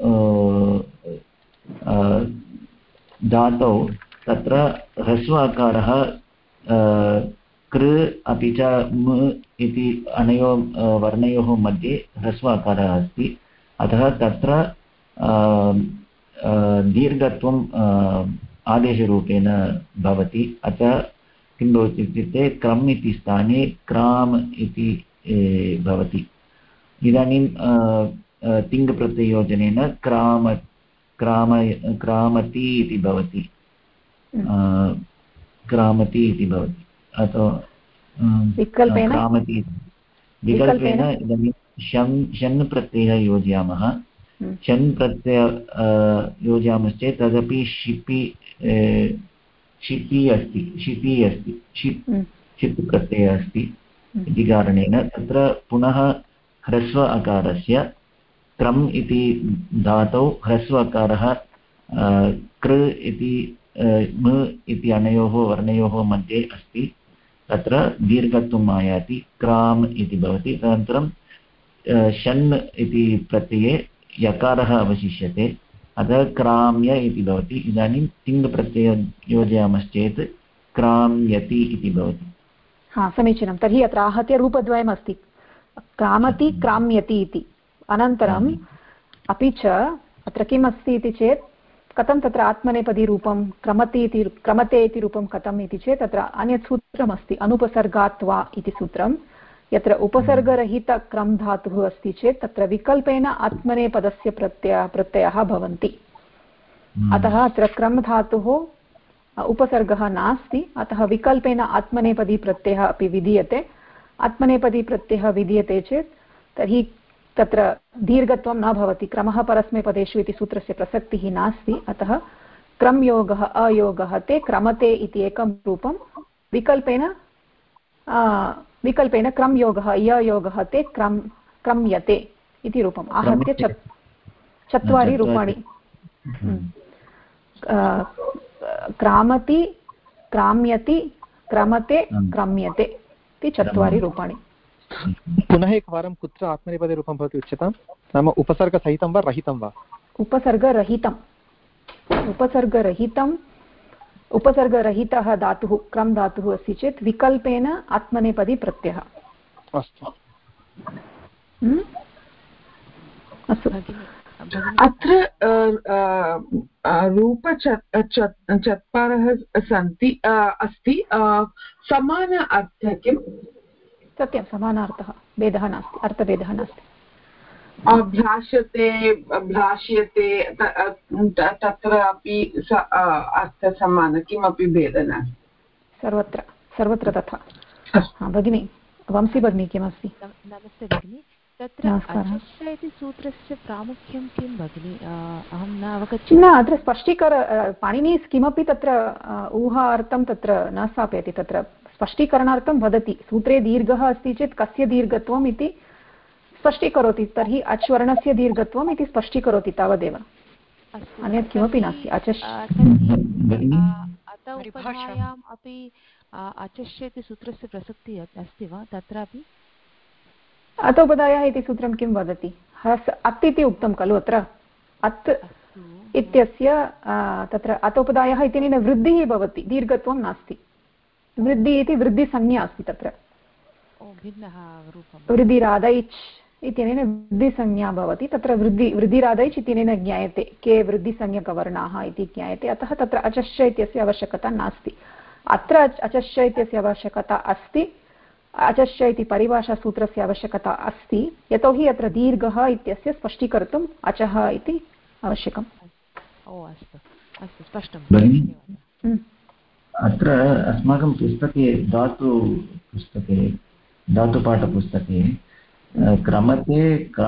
धातौ तत्र ह्रस्व आकारः कृ अपि च म इति अनयोः वर्णयोः मध्ये ह्रस्व आकारः अस्ति। अतः तत्र दीर्घत्वम् आदेशरूपेण भवति। अतः किं भवति इत्युक्ते क्रम् इति स्थाने क्राम् इति भवति। इदानीं तिङ्प्रत्ययोजनेन क्रामति इति भवति, क्रामति इति भवति। अथवा क्रामति विकल्पेन इदानीं शन् प्रत्ययः योजयामः। शन् प्रत्यय योजयामश्चेत् तदपि शिपि अस्ति, शिप् प्रत्ययः अस्ति इति कारणेन तत्र पुनः ह्रस्व अकारस्य क्रम् इति धातौ ह्रस्व अकारः कृ इति म इति अनयोः वर्णयोः मध्ये अस्ति। तत्र दीर्घत्वम् आयाति, क्राम् इति भवति। तदनन्तरं शन् इति प्रत्यये यकारः अवशिष्यते, अतः क्राम्य इति भवति। इदानीं तिङ्प्रत्ययं योजयामश्चेत् क्राम्यति इति भवति। हा समीचीनं। तर्हि अत्र आहत्य रूपद्वयम् अस्ति, क्रामति क्राम्यति इति। अनन्तरम् अपि च अत्र किम् अस्ति इति चेत् कथं तत्र आत्मनेपदीरूपं क्रमते इति रूपं कथम् इति चेत् तत्र अन्यत् सूत्रमस्ति, अनुपसर्गात् वा इति सूत्रं। यत्र उपसर्गरहितक्रम् धातुः अस्ति चेत् तत्र विकल्पेन आत्मनेपदस्य प्रत्ययः भवन्ति। अतः अत्र क्रम् धातुः उपसर्गः नास्ति, अतः विकल्पेन आत्मनेपदी प्रत्ययः अपि विधीयते। आत्मनेपदी प्रत्ययः विधीयते चेत् तर्हि तत्र दीर्घत्वं न भवति। क्रमः परस्मैपदेषु इति सूत्रस्य प्रसक्तिः नास्ति। अतः क्रम् योगः अयोगः ते क्रमते इति एकं रूपं, विकल्पेन क्रम् योगः ययोगः ते क्रम्यते इति रूपम् आहत्य चत्वारि रूपाणि। क्रामति क्राम्यति क्रमते क्रम्यते इति चत्वारि रूपाणि। पुनः एकवारं कुत्र आत्मनेपदीरूपं भवति उच्यतां? नाम उपसर्गसहितं वा रहितं वा? उपसर्गरहितम्। उपसर्गरहितः धातुः क्रम् धातुः अस्ति चेत् विकल्पेन आत्मनेपदी प्रत्ययः। अस्तु अस्तु। अत्र रूपचत्वारः सन्ति अस्ति, समान अर्थः किम्? सत्यं, समानार्थः, भेदः नास्ति, अर्थभेदः नास्ति। भाष्यते भाष्यते तत्र अपि अर्थसमान, किमपि भेदः नास्ति, सर्वत्र तथा। भगिनी, वंशी भगिनी किमस्ति? नमस्ते भगिनी, तत्र अचश्च इति सूत्रस्य प्रामुख्यं किं भगिनी? अहं न अवगच्छामि। न, अत्र पाणिनी किमपि तत्र ऊहार्थं तत्र न स्थापयति। तत्र स्पष्टीकरणार्थं वदति, सूत्रे दीर्घः अस्ति चेत् कस्य दीर्घत्वम् इति स्पष्टीकरोति। तर्हि अच्वर्णस्य दीर्घत्वम् इति स्पष्टीकरोति, तावदेव, अन्यत् किमपि नास्ति। उपधायाम् अपि अचश्च इति सूत्रस्य प्रसक्तिः अस्ति वा तत्रापि? अतोपदायः इति सूत्रं किं वदति? अत् इति उक्तं खलु अत्र। अत् इत्यस्य तत्र अतोपदायः इत्यनेन वृद्धिः भवति, दीर्घत्वं नास्ति। वृद्धिः इति वृद्धिसंज्ञा अस्ति तत्र। वृद्धिरादैच् इत्यनेन वृद्धिसंज्ञा भवति, तत्र वृद्धिरादैच् इत्यनेन ज्ञायते के वृद्धिसंज्ञकवर्णाः इति ज्ञायते, अतः तत्र अचश्च इत्यस्य आवश्यकता नास्ति। अत्र अचश्च इत्यस्य आवश्यकता अस्ति, अचश्च इति परिभाषासूत्रस्य आवश्यकता अस्ति, यतोहि अत्र दीर्घः इत्यस्य स्पष्टीकर्तुं अचः इति आवश्यकम्। अत्र अस्माकं पुस्तके धातुपाठपुस्तके क्रमते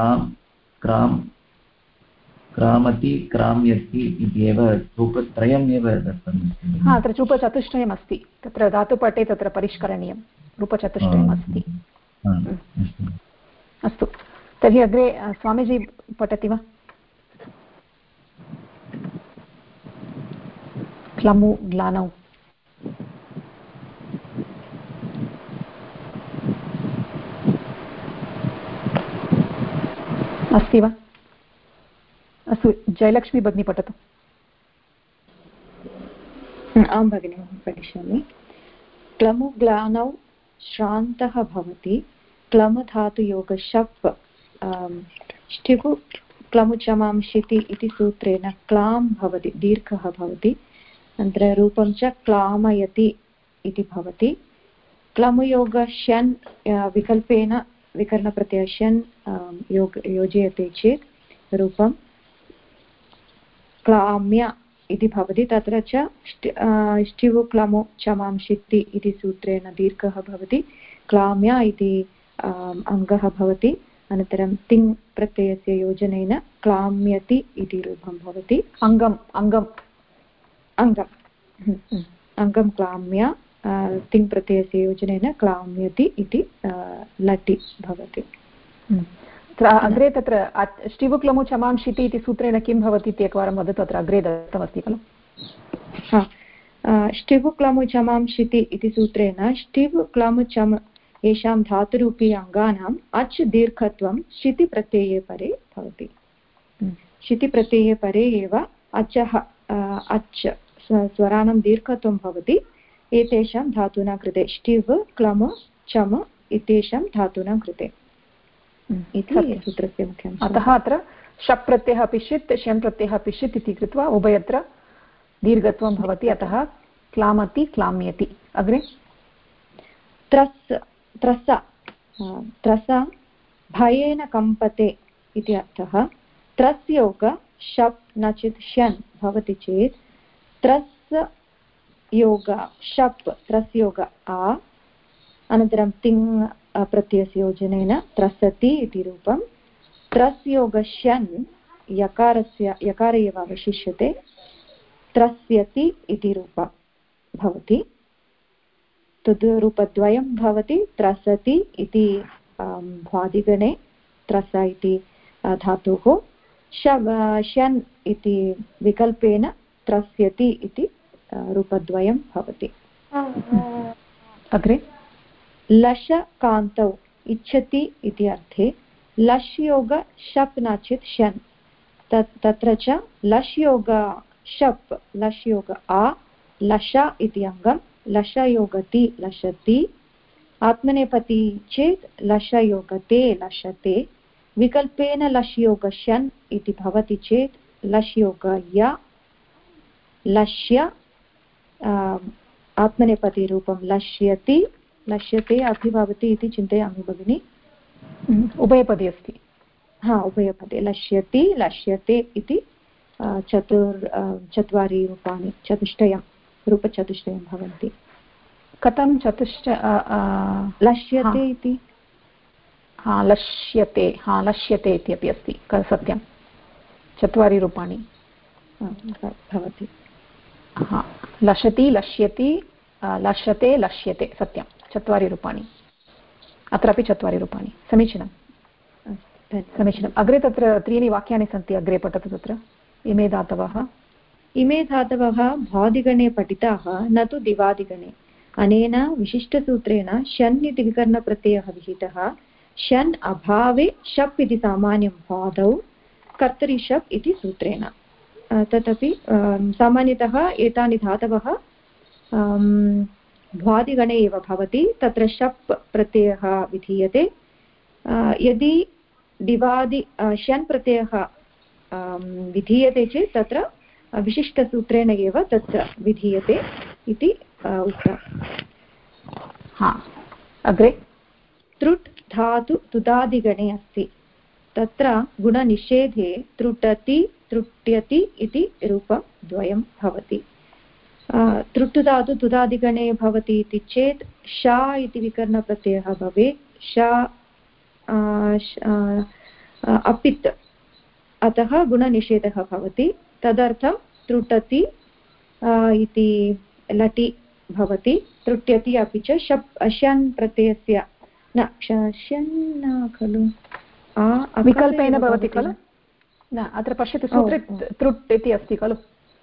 क्रामति क्राम्यति इत्येव रूपत्रयमेव दत्तमस्ति। हा, अत्र रूपचतुष्टयम् अस्ति, तत्र धातुपाठे तत्र परिष्करणीयं, रूपचतुष्टयम् अस्ति। अस्तु, तर्हि अग्रे स्वामीजी पठति वा? क्लमु ग्लानौ। अस्ति वा? अस्तु, जयलक्ष्मी भगिनी पठतु। आं भगिनि, पठिष्यामि। क्लमुग्लानौ श्रान्तः भवति, क्लमधातुयोग शप् ष्टिगु क्लमुचमांशिति इति सूत्रेण क्लां भवति, दीर्घः भवति। अनन्तरं रूपं च क्लामयति इति भवति। क्लमुयोग ष्यन् विकल्पेन विकरणप्रत्यय ष्यन् योजयते चेत् रूपं क्लाम्य इति भवति। तत्र च ष्टिवु क्लमु चमांशिति इति सूत्रेण दीर्घः भवति, क्लाम्य इति अङ्गः भवति। अनन्तरं तिङ् प्रत्ययस्य योजनेन क्लाम्यति इति रूपं भवति। अङ्गं क्लाम्य तिङ् प्रत्ययस्य योजनेन क्लाम्यति इति लटि भवति। अग्रे तत्र ष्टिवुक्लमु चमांशिति इति सूत्रेण किं भवति इति एकवारं वदतु, अत्र अग्रे दत्तमस्ति खलु। ष्टिवुक्लमु चमांशिति इति सूत्रेण ष्टिवुक्लमु चम येषां धातुरूपी अङ्गानाम् अच् दीर्घत्वं शितिप्रत्यये परे भवति। शितिप्रत्यये परे एव अचः अच् स्वराणां दीर्घत्वं भवति एतेषां धातूनां कृते, ष्टिव् क्लम चम इत्येषां धातूनां कृते इति सूत्रस्य मुख्यम्। अतः अत्र शप् प्रत्ययः अपि षित्, शन् प्रत्ययः अपि षित् इति कृत्वा उभयत्र दीर्घत्वं भवति, अतः क्लामति क्लाम्यति। अग्रे त्रस भयेन कम्पते इति अर्थः। त्रस् योग शप् नचित् शन् भवति चेत् त्रस् योग शप् त्रस् योग आ, अनन्तरं तिङ् प्रत्ययस्य योजनेन त्रसति इति रूपं। त्रस् योग शन् यकार एव अवशिष्यते, त्रस्यति इति रूपं भवति। तद् रूपद्वयं भवति। त्रसति इति भ्वादिगणे त्रस इति धातुः, शन् इति विकल्पेन त्रस्यति इति रूपद्वयं भवति। अग्रे लश कान्तौ इच्छति इति अर्थे लश् योग शप् नचित् शन्, तत्र च लश् योग शप् लश् योग आ, लश इति अङ्गं, लशयोगति लशति, आत्मनेपदी चेत् लशयोगते लशते, विकल्पेन लश् योग शन् इति भवति चेत् लश् योग य लश्य, आत्मनेपदी रूपं लश्यति लश्यते अपि भवति इति चिन्तयामि भगिनि। उभयपदी अस्ति। उभयपदे लश्यति लश्यते इति चत्वारि रूपाणि, चतुष्टयं रूपचतुष्टयं भवन्ति। कथं चतुष्ट लश्यते इति? लश्यते इति अपि अस्ति, सत्यं, चत्वारि रूपाणि भवति। लशति लश्यति लश्यते लश्यते, सत्यं, चत्वारि रूपाणि, अत्रापि चत्वारि रूपाणि। समीचीनं समीचीनम्। अग्रे तत्र त्रीणि वाक्यानि सन्ति, अग्रे पठतु। तत्र इमे धातवः भ्वादिगणे पठिताः न तु दिवादिगणे। अनेन विशिष्टसूत्रेण शन् इति विकरणप्रत्ययः विहितः, शन अभावे शप् इति सामान्यं भ्वादौ कर्तरि शप् इति सूत्रेण तदपि सामान्यतः एतानि धातवः भ्वादिगणे एव भवति तत्र शप् प्रत्ययः विधीयते यदि दिवादि शन प्रत्ययः विधीयते चेत् तत्र विशिष्टसूत्रेण एव तत्र विधीयते इति उक्तम्। अग्रे त्रुट् धातु तुदादिगणे अस्ति तत्र गुणनिषेधे त्रुटति त्रुट्यति इति रूपद्वयं भवति। त्रुट् धातु तुदादिगणे भवति इति चेत् शा इति विकरणप्रत्ययः भवेत् शा अपित् अतः गुणनिषेधः भवति तदर्थं त्रुटति इति लटि भवति त्रुट्यति अपि च शप् शन प्रत्ययस्य न शन खलु विकल्पेन भवति खलु न अत्र पश्यतु सूत्रे त्रुट् इति अस्ति खलु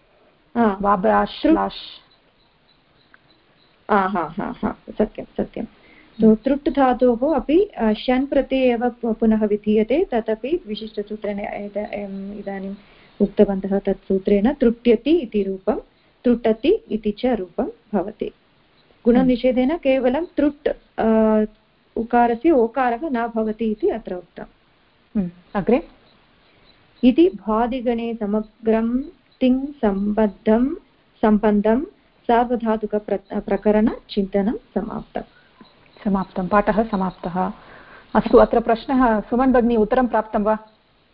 सत्यं सत्यं त्रुट् धातोः अपि शन प्रत्यये एव पुनः विधीयते तदपि विशिष्टसूत्रेण इदानीम् उक्तवन्तः तत् सूत्रेण त्रुट्यति इति रूपं त्रुटति इति च रूपं भवति। गुणनिषेधेन केवलं त्रुट् उकारस्य ओकारः न भवति इति अत्र उक्तम्। अग्रे इति भ्वादिगणे समग्रं तिङ् सम्बन्धं सार्वधातुकप्रकरणचिन्तनं समाप्तं पाठः समाप्तः। अस्तु अत्र प्रश्नः सुमन् भगिनी उत्तरं प्राप्तं वा?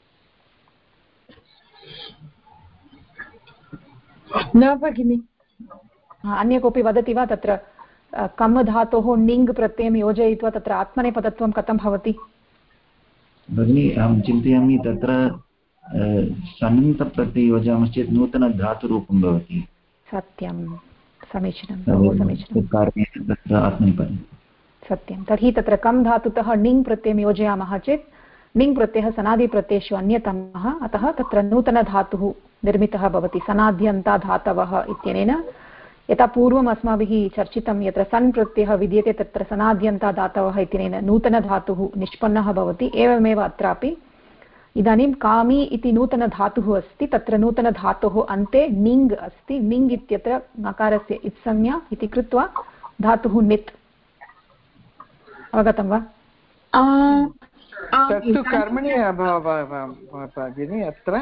न भगिनि। अन्य कोऽपि वदति वा तत्र कम् धातोः निङ् प्रत्ययं योजयित्वा तत्र आत्मनेपदत्वं कथं भवति? भगिनि अहं चिन्तयामि तत्र सन्निहितप्रत्यये योजयामश्चेत् नूतनधातुरूपं भवति। सत्यं समीचीनं बहु समीचीनं सत्यं। तर्हि तत्र कम् धातुतः निङ् प्रत्ययं योजयामः चेत् निङ् प्रत्ययः सनादिप्रत्ययेषु अन्यतमः अतः तत्र नूतनधातुः निर्मितः भवति सनाद्यन्ता धातवः इत्यनेन यथा पूर्वम् अस्माभिः चर्चितं यत्र सन् प्रत्ययः विद्यते तत्र सनाद्यन्ता धातवः इत्यनेन नूतनधातुः निष्पन्नः भवति एवमेव अत्रापि इदानीं कामी इति नूतनधातुः अस्ति तत्र नूतनधातोः अन्ते निङ् अस्ति निङ् इत्यत्र नकारस्य इत्संज्ञा इति कृत्वा धातुः नित् अवगतं वा? तत्तु कर्मणि भगिनि अत्र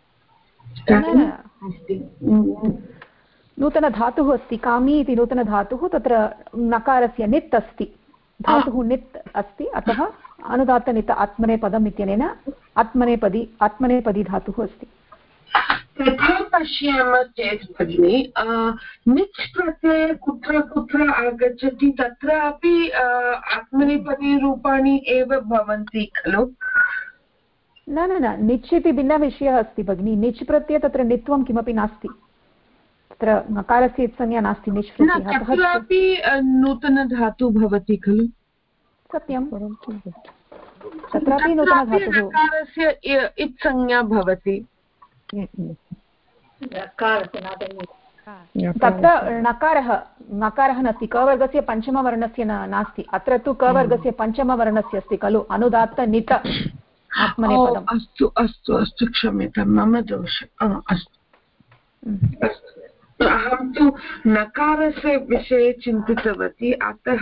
नूतनधातुः अस्ति कामी इति नूतनधातुः तत्र नकारस्य नित् अस्ति धातुः नित् अस्ति अतः अनुदात्तनित आत्मनेपदम् इत्यनेन आत्मनेपदी धातुः अस्ति। तथा पश्यामः चेत् भगिनि निच् प्रत्यये कुत्र कुत्र आगच्छति तत्रापि आत्मनेपदीरूपाणि एव भवन्ति खलु? न न न निच् इति भिन्नविषयः अस्ति भगिनि। निच् प्रत्यये तत्र नित्वं किमपि नास्ति तत्र नकारस्य इत्संज्ञा नास्ति निच् प्रत्ययः तत्रापि नूतनधातुः भवति खलु? सत्यं तत्रापि नूतनधातुः नकारस्य इत्संज्ञा भवति तत्र नकारः नास्ति कवर्गस्य पञ्चमवर्णस्य नास्ति अत्र तु कवर्गस्य पञ्चमवर्णस्य अस्ति खलु अनुदात्त नित आत्मनेपदम्। अस्तु अस्तु अस्तु क्षम्यतां मम दोषः अस्तु अहं तु नकारस्य विषये चिन्तितवती अतः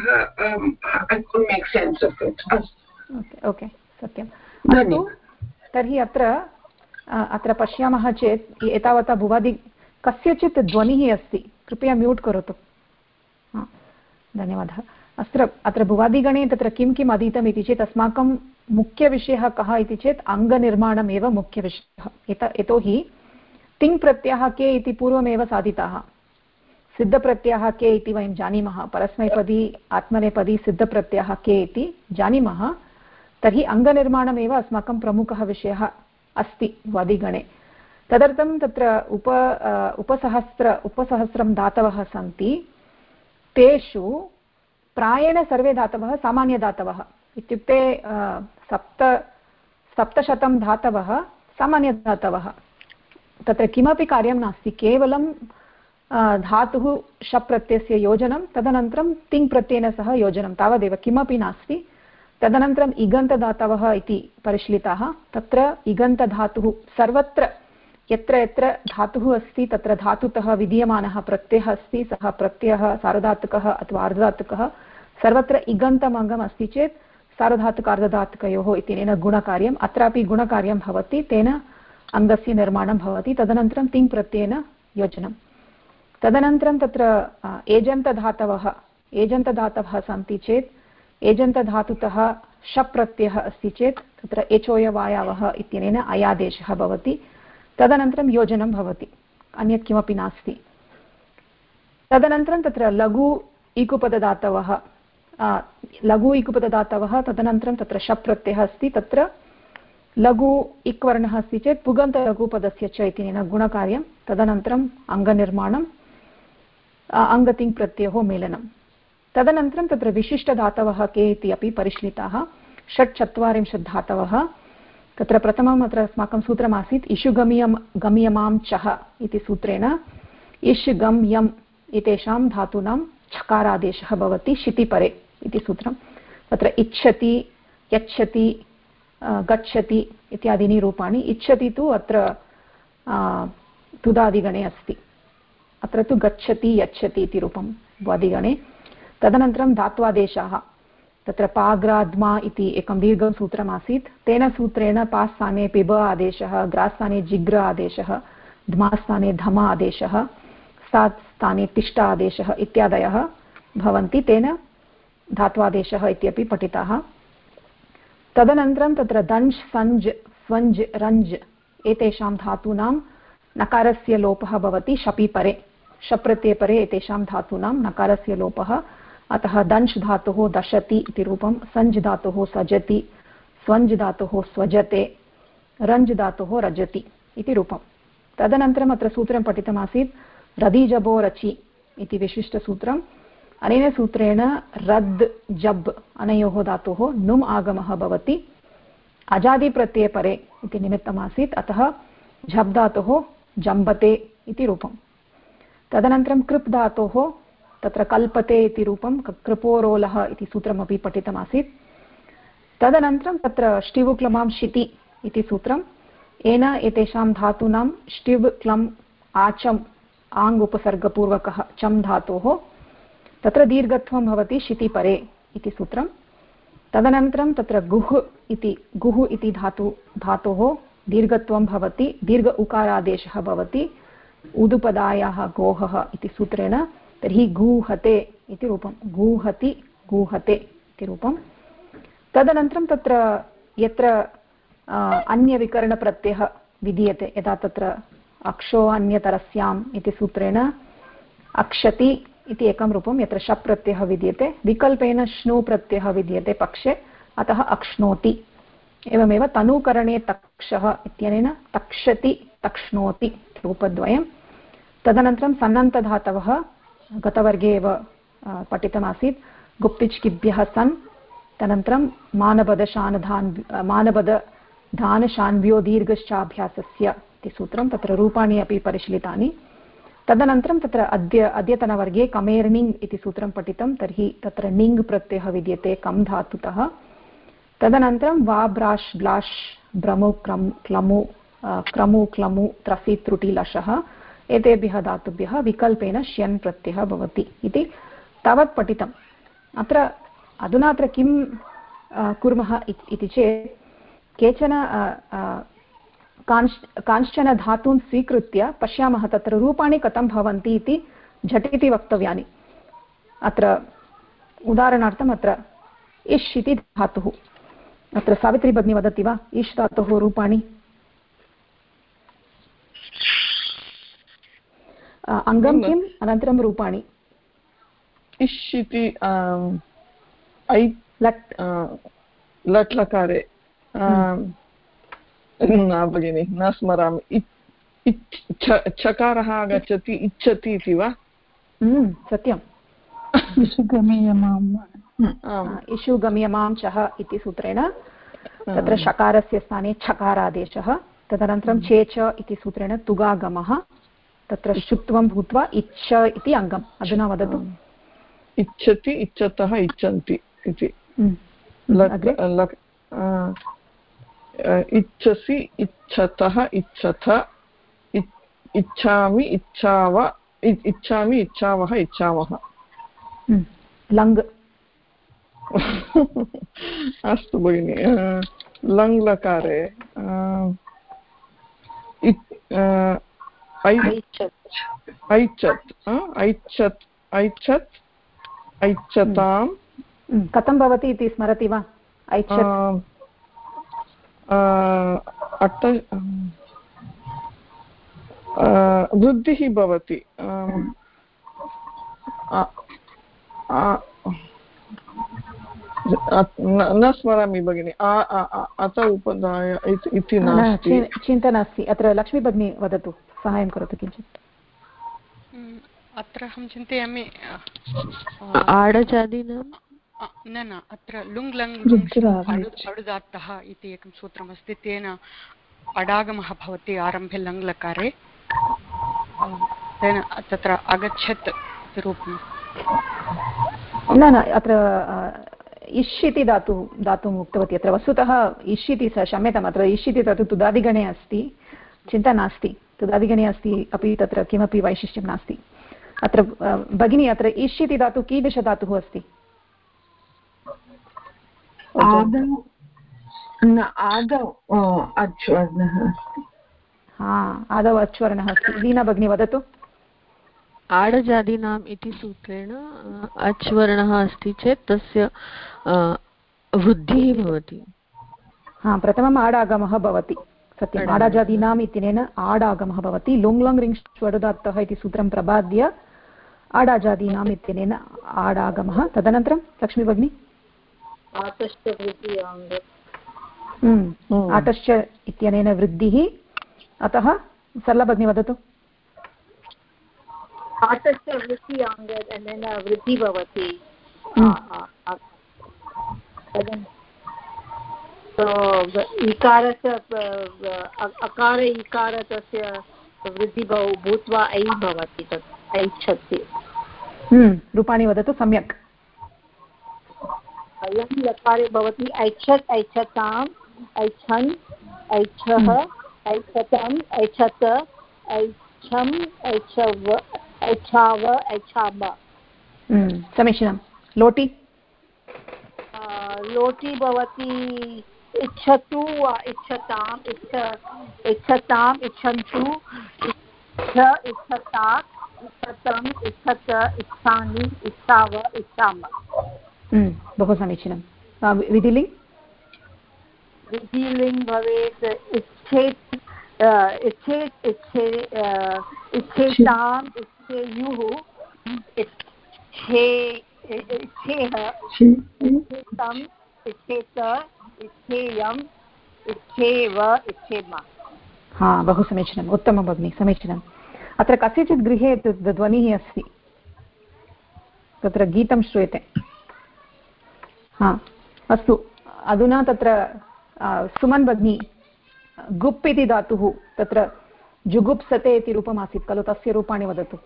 ओके सत्यम्। अस्तु तर्हि अत्र पश्यामः चेत् एतावता भुवादि कस्यचित् ध्वनिः अस्ति कृपया म्यूट् करोतु। धन्यवादः। अत्र भुवादिगणे तत्र किं किम् अधीतम् इति चेत् अस्माकं मुख्यविषयः कः इति चेत् अङ्गनिर्माणमेव मुख्यविषयः यतोहि तिङ् प्रत्ययः के इति पूर्वमेव साधिताः सिद्धप्रत्ययः के इति वयं जानीमः परस्मैपदी आत्मनेपदी सिद्धप्रत्ययः के इति जानीमः तर्हि अङ्गनिर्माणमेव अस्माकं प्रमुखः विषयः अस्ति वादिगणे। तदर्थं तत्र उपसहस्रं धातवः सन्ति तेषु प्रायेण सर्वे धातवः सामान्यधातवः इत्युक्ते 700 धातवः सामान्यधातवः तत्र किमपि कार्यं नास्ति केवलं धातुः शप् प्रत्ययस्य योजनं तदनन्तरं तिङ् प्रत्ययेन सह योजनं तावदेव किमपि नास्ति। तदनन्तरम् इगन्तधातवः इति परिशीलिताः। तत्र इगन्तधातुः सर्वत्र यत्र यत्र धातुः अस्ति तत्र धातुतः विधीयमानः प्रत्ययः अस्ति, सः प्रत्ययः सार्वधातुकः अथवा अर्धधातुकः, सर्वत्र इगन्तमङ्गम् अस्ति चेत् सार्वधातुक अर्धधातुकयोः इत्यनेन गुणकार्यम्, अत्रापि गुणकार्यं भवति, तेन अङ्गस्य निर्माणं भवति। तदनन्तरं तिङ् प्रत्ययेन योजनं। तदनन्तरं तत्र एजन्तधातवः सन्ति चेत् एजन्तधातुतः शप् प्रत्ययः अस्ति चेत् तत्र एचोयवायावः इत्यनेन अयादेशः भवति। तदनन्तरं योजनं भवति, अन्यत् किमपि नास्ति। तदनन्तरं तत्र लघु इकुपदधातवः तदनन्तरं तत्र शप् प्रत्ययः अस्ति, तत्र लघु इक्वर्णः अस्ति चेत् पुगन्तलघुपदस्य च इत्यनेन गुणकार्यं, तदनन्तरम् अङ्गनिर्माणम्, अङ्गतिङ् प्रत्ययोः मेलनं। तदनन्तरं तत्र विशिष्टधातवः के इति अपि परिशीलिताः। 46 धातवः। तत्र प्रथमम् अत्र अस्माकं सूत्रमासीत् इषु गम्यमां चः इति सूत्रेण इष् गम् यम् एतेषां धातूनां छकारादेशः भवति शितिपरे इति सूत्रं। तत्र इच्छति, यच्छति, गच्छति इत्यादीनि रूपाणि। इच्छति तु अत्र तुदादिगणे अस्ति, अत्र तु गच्छति यच्छति इति रूपं द्वादिगणे। तदनन्तरं धात्वादेशाः। तत्र पाग्राद्मा इति एकं दीर्घं सूत्रमासीत्, तेन सूत्रेण पास्थाने पिब आदेशः, ग्रास्थाने जिग्र आदेशः, धमास्थाने धम आदेशः, सात् स्थाने तिष्ठ आदेशः इत्यादयः भवन्ति, तेन धात्वादेशः इत्यपि पठिताः। तदनन्तरं तत्र दंश् सञ्ज् स्वञ्ज् रञ्ज् एतेषां धातूनां नकारस्य लोपः भवति शपि परे, शप्रत्यये परे एतेषां धातूनां नकारस्य लोपः, अतः दंश् धातुः दशति इति रूपं, सञ्ज् धातुः सजति, स्वञ्ज् धातुः स्वजते, रञ्ज् धातुः रजति इति रूपं। तदनन्तरम् अत्र सूत्रं पठितमासीत् रदिजबो रचि इति विशिष्टसूत्रम्। अनेन सूत्रेण रद् जब् अनयोः धातोः नुम् आगमः भवति, अजादिप्रत्यये परे इति निमित्तमासीत्, अतः झब् धातोः जम्बते इति रूपम्। तदनन्तरं कृप् धातोः तत्र कल्पते इति रूपं, कृपोरोलः इति सूत्रमपि पठितमासीत्। तदनन्तरं तत्र ष्टिव् क्लमां शिति इति सूत्रम्, येन एतेषां धातूनां ष्टिव् क्लम् आचम् आङ् उपसर्गपूर्वकः चम् धातोः तत्र दीर्घत्वं भवति शितिपरे इति सूत्रम्। तदनन्तरं तत्र गुः इति धातोः दीर्घत्वं भवति, दीर्घ उकारादेशः भवति ऊदुपदायाः गोहः इति सूत्रेण, तर्हि गूहते इति रूपं, गूहति गूहते इति रूपं। तदनन्तरं तत्र यत्र अन्यविकरणप्रत्ययः विधीयते, यदा तत्र अक्षो अन्यतरस्याम् इति सूत्रेण अक्षति इति एकं रूपं, यत्र शप् प्रत्ययः विद्यते, विकल्पेन श्नु प्रत्ययः विद्यते पक्षे, अतः अक्ष्णोति। एवमेव तनुकरणे तक्षः इत्यनेन तक्षति तक्ष्णोति रूपद्वयं। तदनन्तरं सन्नन्तधातवः गतवर्गे एव पठितमासीत्, गुप्तिच्किभ्यः सन्, तदनन्तरं मानबदधानशान्व्यो दीर्घश्चाभ्यासस्य इति सूत्रं, तत्र रूपाणि अपि परिशीलितानि। तदनन्तरं तत्र अद्यतनवर्गे कमेर्निङ् इति सूत्रं पठितं, तर्हि तत्र निङ् प्रत्ययः विद्यते कम् धातुतः। तदनन्तरं वा ब्राश् ब्लाश् भ्रमु क्लमु क्रमु क्लमु त्रसि त्रुटि लशः एतेभ्यः धातुभ्यः विकल्पेन श्यन् प्रत्ययः भवति इति तावत् पठितम्। अत्र अधुना अत्र किं कुर्मः इति चेत् केचन कांश्चन धातून् स्वीकृत्य पश्यामः तत्र रूपाणि कथं भवन्ति इति झटिति वक्तव्यानि। अत्र उदाहरणार्थम् अत्र इष् इति धातुः, अत्र सावित्री भगिनी वदति वा इष् धातोः रूपाणि? अङ्गं किम्, अनन्तरं रूपाणि? इष् इति लट् लकारे न भगिनि, न स्मरामि। चकारः आगच्छति, इच्छति इति वा? सत्यम्। इषु गम्यमां चः इति सूत्रेण तत्र शकारस्य स्थाने छकारादेशः। तदनन्तरं चेच इति सूत्रेण तुगागमः, तत्र शुत्वं भूत्वा इच्छ इति अङ्गम्। अधुना वदतु। इच्छति, इच्छतः, इच्छन्ति इति। इच्छसि इच्छतः इच्छथ इच्छामि इच्छावः इच्छामः लङ् अस्तु भगिनि लङ् लकारे ऐच्छत् ऐच्छताम् कथं भवति इति स्मरति वा वृद्धिः भवति न स्मरामि भगिनि अत उपदाय इति नास्ति चिन्ता नास्ति अत्र लक्ष्मी भगिनी वदतु साहाय्यं करोतु किञ्चित् अत्र अहं चिन्तयामि आडजादीनां न अत्र लुङ् लङ् अडुदात्तः इति एकं सूत्रमस्ति तेन अडागमः भवति आरम्भे लङ् लकारे तेन तत्र अगच्छत् इति रूपं न अत्र इष् इति धातुम् उक्तवती अत्र वस्तुतः इष् इति क्षम्यताम् अत्र इष् इति तत् तुदादिगणे अस्ति चिन्ता नास्ति तुदादिगणे अस्ति अपि तत्र किमपि वैशिष्ट्यं नास्ति अत्र भगिनी अत्र इष् इति धातुः कीदृशधातुः अस्ति आदौ अच्वर्णः अस्ति आदौ अच्वर्णः अस्ति वीणा भगिनी वदतु आडजादीनाम् इति सूत्रेण अच्वर्णः अस्ति चेत् तस्य वृद्धिः भवति प्रथमम् आडागमः भवति सत्यम् आडजादीनाम् इत्यनेन आडागमः भवति लुङ् लङ् रिङ् ष्वडुदात्तः इति सूत्रं प्रबाद्य आडाजादीनाम् इत्यनेन आडागमः तदनन्तरं लक्ष्मी भगिनी आतश्च इत्यनेन वृद्धिः अतः सरला भगिनी वदतु आतस्य वृद्धि अनेन वृद्धि भवति इकारस्य अकार इकार तस्य वृद्धि भूत्वा ऐ भवति तत् ऐच्छति रूपाणि वदतु सम्यक् लङ् लकारे भवति ऐच्छत् ऐच्छताम् ऐच्छन् ऐच्छः ऐच्छतम् ऐच्छत ऐच्छम् ऐच्छव ऐच्छाव ऐच्छाम समीचीनं लोटि लोटि भवति इच्छतु इच्छताम् इच्छताम् इच्छन्तु इच्छता इच्छतम् इच्छत इच्छामि इच्छाव इच्छाम बहु समीचीनं विधिलिङ्ग् भवेत् इच्छेत् इच्छेताम् इच्छेयुः इच्छेः इच्छेतम् इच्छेत इच्छेयम् इच्छेव इच्छेम बहु समीचीनम् उत्तमं भगिनि समीचीनम् अत्र कस्यचित् गृहे ध्वनिः अस्ति तत्र गीतं श्रूयते अस्तु अधुना तत्र सुमन् भगिनी गुप् इति धातुः तत्र जुगुप्सते इति रूपमासीत् खलु तस्य रूपाणि वदतु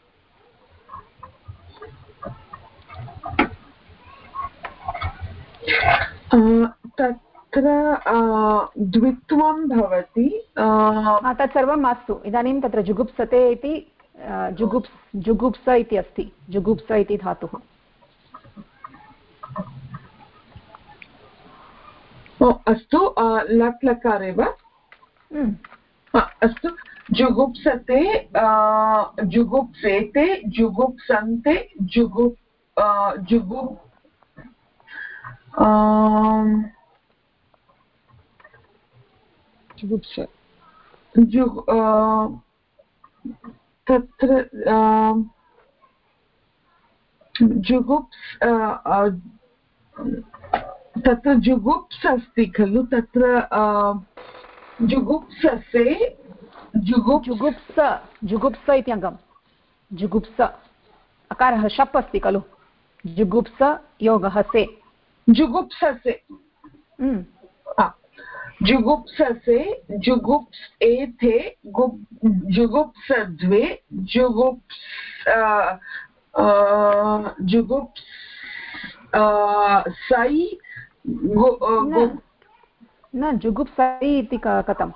तत्र द्वित्वं भवति तत्सर्वं मास्तु इदानीं तत्र जुगुप्सते इति जुगुप्स इति अस्ति जुगुप्स इति धातुः अस्तु लट् लकारे वा अस्तु जुगुप्सते जुगुप्सेते जुगुप्सन्ते तत्र जुगुप्स् तत्र जुगुप्स् अस्ति खलु तत्र जुगुप्ससे जुगुप्स इति अङ्गं जुगुप्स अकारः शप् अस्ति खलु जुगुप्स योगः से जुगुप्ससे जुगुप्ससे जुगुप्स् एथे जुगुप्सद्वे जुगुप्स् सै न जुगुप्सै इति कथं?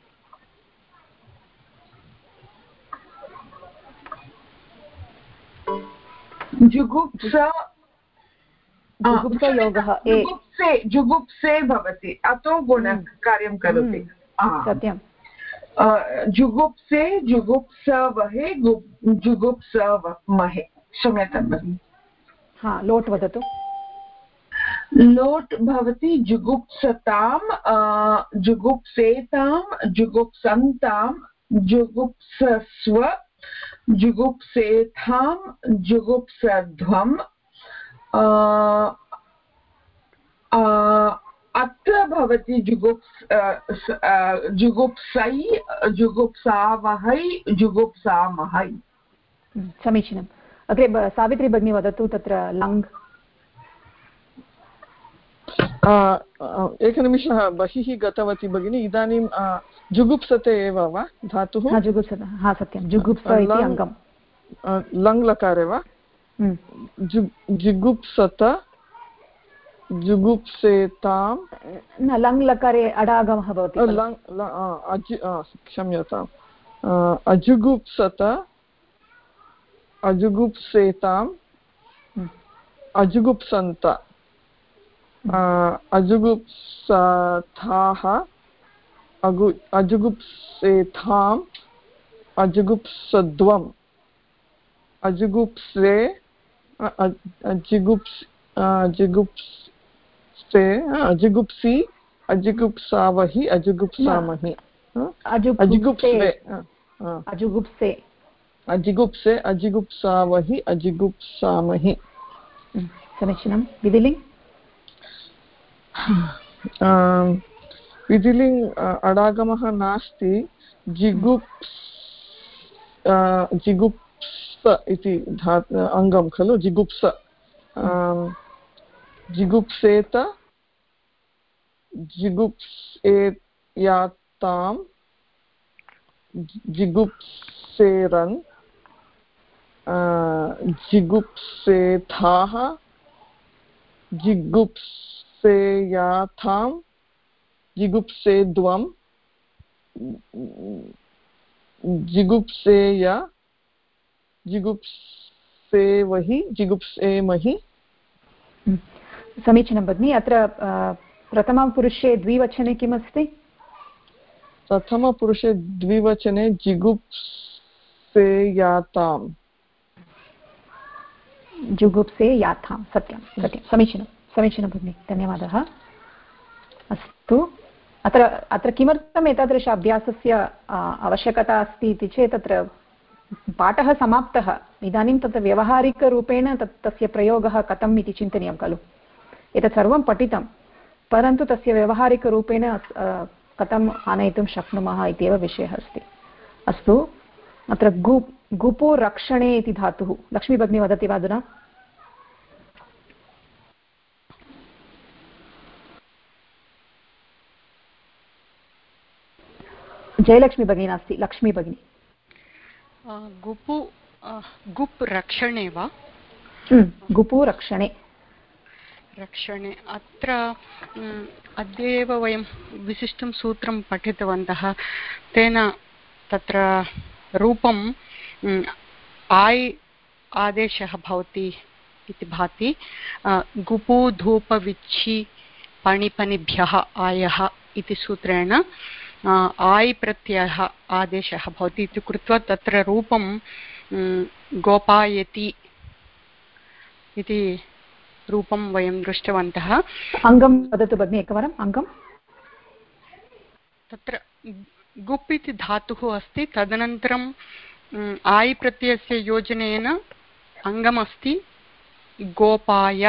जुगुप्सयोगः जुगुप्से भवति अतो गुणकार्यं करोति सत्यं जुगुप्से जुगुप्सवहे जुगुप्समहे क्षम्यतां भगिनि लोट् वदतु लोट् भवति जुगुप्सतां जुगुप्सेतां जुगुप्सन्तां जुगुप्सस्व जुगुप्सेथां जुगुप्सध्वम् अत्र भवति जुगुप्सै जुगुप्सावहै जुगुप्सामहै समीचीनम् अग्रे सावित्री भगिनी वदतु तत्र लङ् एकनिमिषः बहिः गतवती भगिनी इदानीं जुगुप्सते एव वा धातुः जुगुप्सत सत्यं जुगुप्स इति अङ्गं लङ् लकारे वा जुगुप्सत जुगुप्सेतां न लङ् लकारे अडागमः भवति क्षम्यताम् अजुगुप्सत अजुगुप्सेताम् अजुगुप्सन्त अजुगुप्सथाः अजुगुप्सेथाम् अजुगुप्सद्वम् अजुगुप्से अजुगुप्सी अजुगुप्सावहि अजुगुप्सामहि अजिगुप्से अजिगुप्सावहि अजिगुप्सामहि समीचीनं विधिलिङ्ग् विधिलिङ्ग् अडागमः नास्ति जिगुप्स इति अङ्गं खलु जिगुप्स जिगुप्सेत जिगुप्सेयातां जिगुप्सेरन् जिगुप्सेथाः जिगुप्सेयाथां जिगुप्सेद्वम् जिगुप्सेय जिगुप्सेवहि जिगुप्सेमहि समीचीनं भगिनि अत्र प्रथमपुरुषे द्विवचने किमस्ति प्रथमपुरुषे द्विवचने जिगुप्सेयातां जुगुप्सेयाथां सत्यं समीचीनं भगिनि धन्यवादः अस्तु अत्र किमर्थम् एतादृश अभ्यासस्य आवश्यकता अस्ति इति चेत् तत्र पाठः समाप्तः इदानीं तत्र व्यवहारिकरूपेण तस्य प्रयोगः कथम् इति चिन्तनीयं खलु एतत् सर्वं पठितं परन्तु तस्य व्यवहारिकरूपेण कथम् आनयितुं शक्नुमः इत्येव विषयः अस्ति अस्तु अत्र गुपु रक्षणे इति धातुः लक्ष्मी भगिनी वदति वा अधुना जयलक्ष्मी भगिनी नास्ति लक्ष्मी भगिनी गुप् रक्षणे वा गुपु रक्षणे अत्र अद्य एव वयं विशिष्टं सूत्रं पठितवन्तः तेन तत्र रूपं आय् आदेशः भवति इति भाति गुपु धूपविच्छि पणिपनिभ्यः आयः इति सूत्रेण आय् प्रत्ययः आदेशः भवति इति कृत्वा तत्र रूपं गोपायति इति रूपं वयं दृष्टवन्तः अङ्गं वदतु भगिनि एकवारम् अङ्गं तत्र गुप् इति धातुः अस्ति तदनन्तरं आय् प्रत्ययस्य योजनेन अङ्गमस्ति गोपाय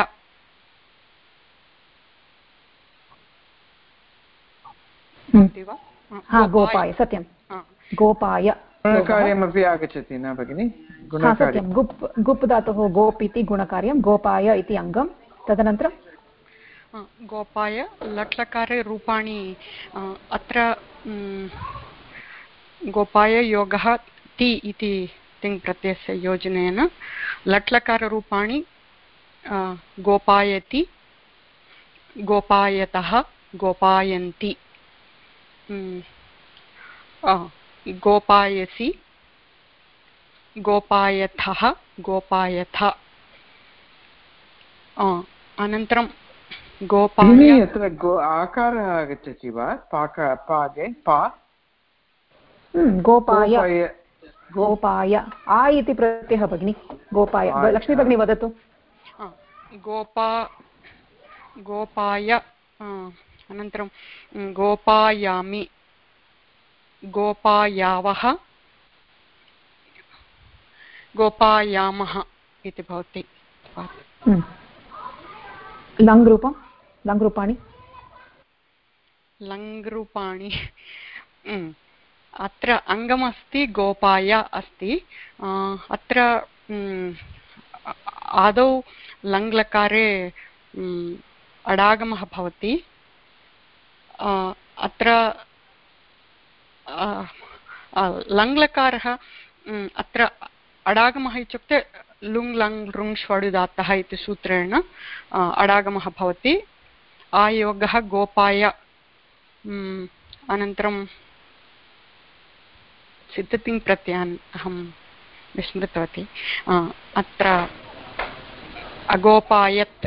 गोपाय सत्यं गोपाय गुणकार्यमपि आगच्छति न भगिनि सत्यं गुप् धातुः गोप् इति गुणकार्यं गोपाय इति अङ्गं तदनन्तरं गोपाय लट्लकारे रूपाणि अत्र गोपाय योगः ति इति तिङ् प्रत्ययस्य योजनेन लट्लकाररूपाणि गोपायति गोपायतः गोपायन्ति गोपायसि गोपायथः गोपायथ अनन्तरं गोपाय अत्र आकारः आगच्छति वा पादे पा गोपाय गोपाय आ इति प्रत्ययः भगिनि गोपाय लक्ष्मी भगिनी वदतु गोपाय अनन्तरं गोपायामि गोपायावः गोपायामः इति भवति लङ्रूपाणि अत्र अङ्गमस्ति गोपाय अस्ति अत्र आदौ लङ्लकारे अडागमः भवति अत्र लङ्लकारः अत्र अडागमः इत्युक्ते लुङ् लङ् लृङ् ष्वडुदात्तः इति सूत्रेण अडागमः भवति आयोगः गोपाय अनन्तरं सिद्धतिङ् प्रत्ययान् अहं विस्मृतवती अत्र अगोपायत्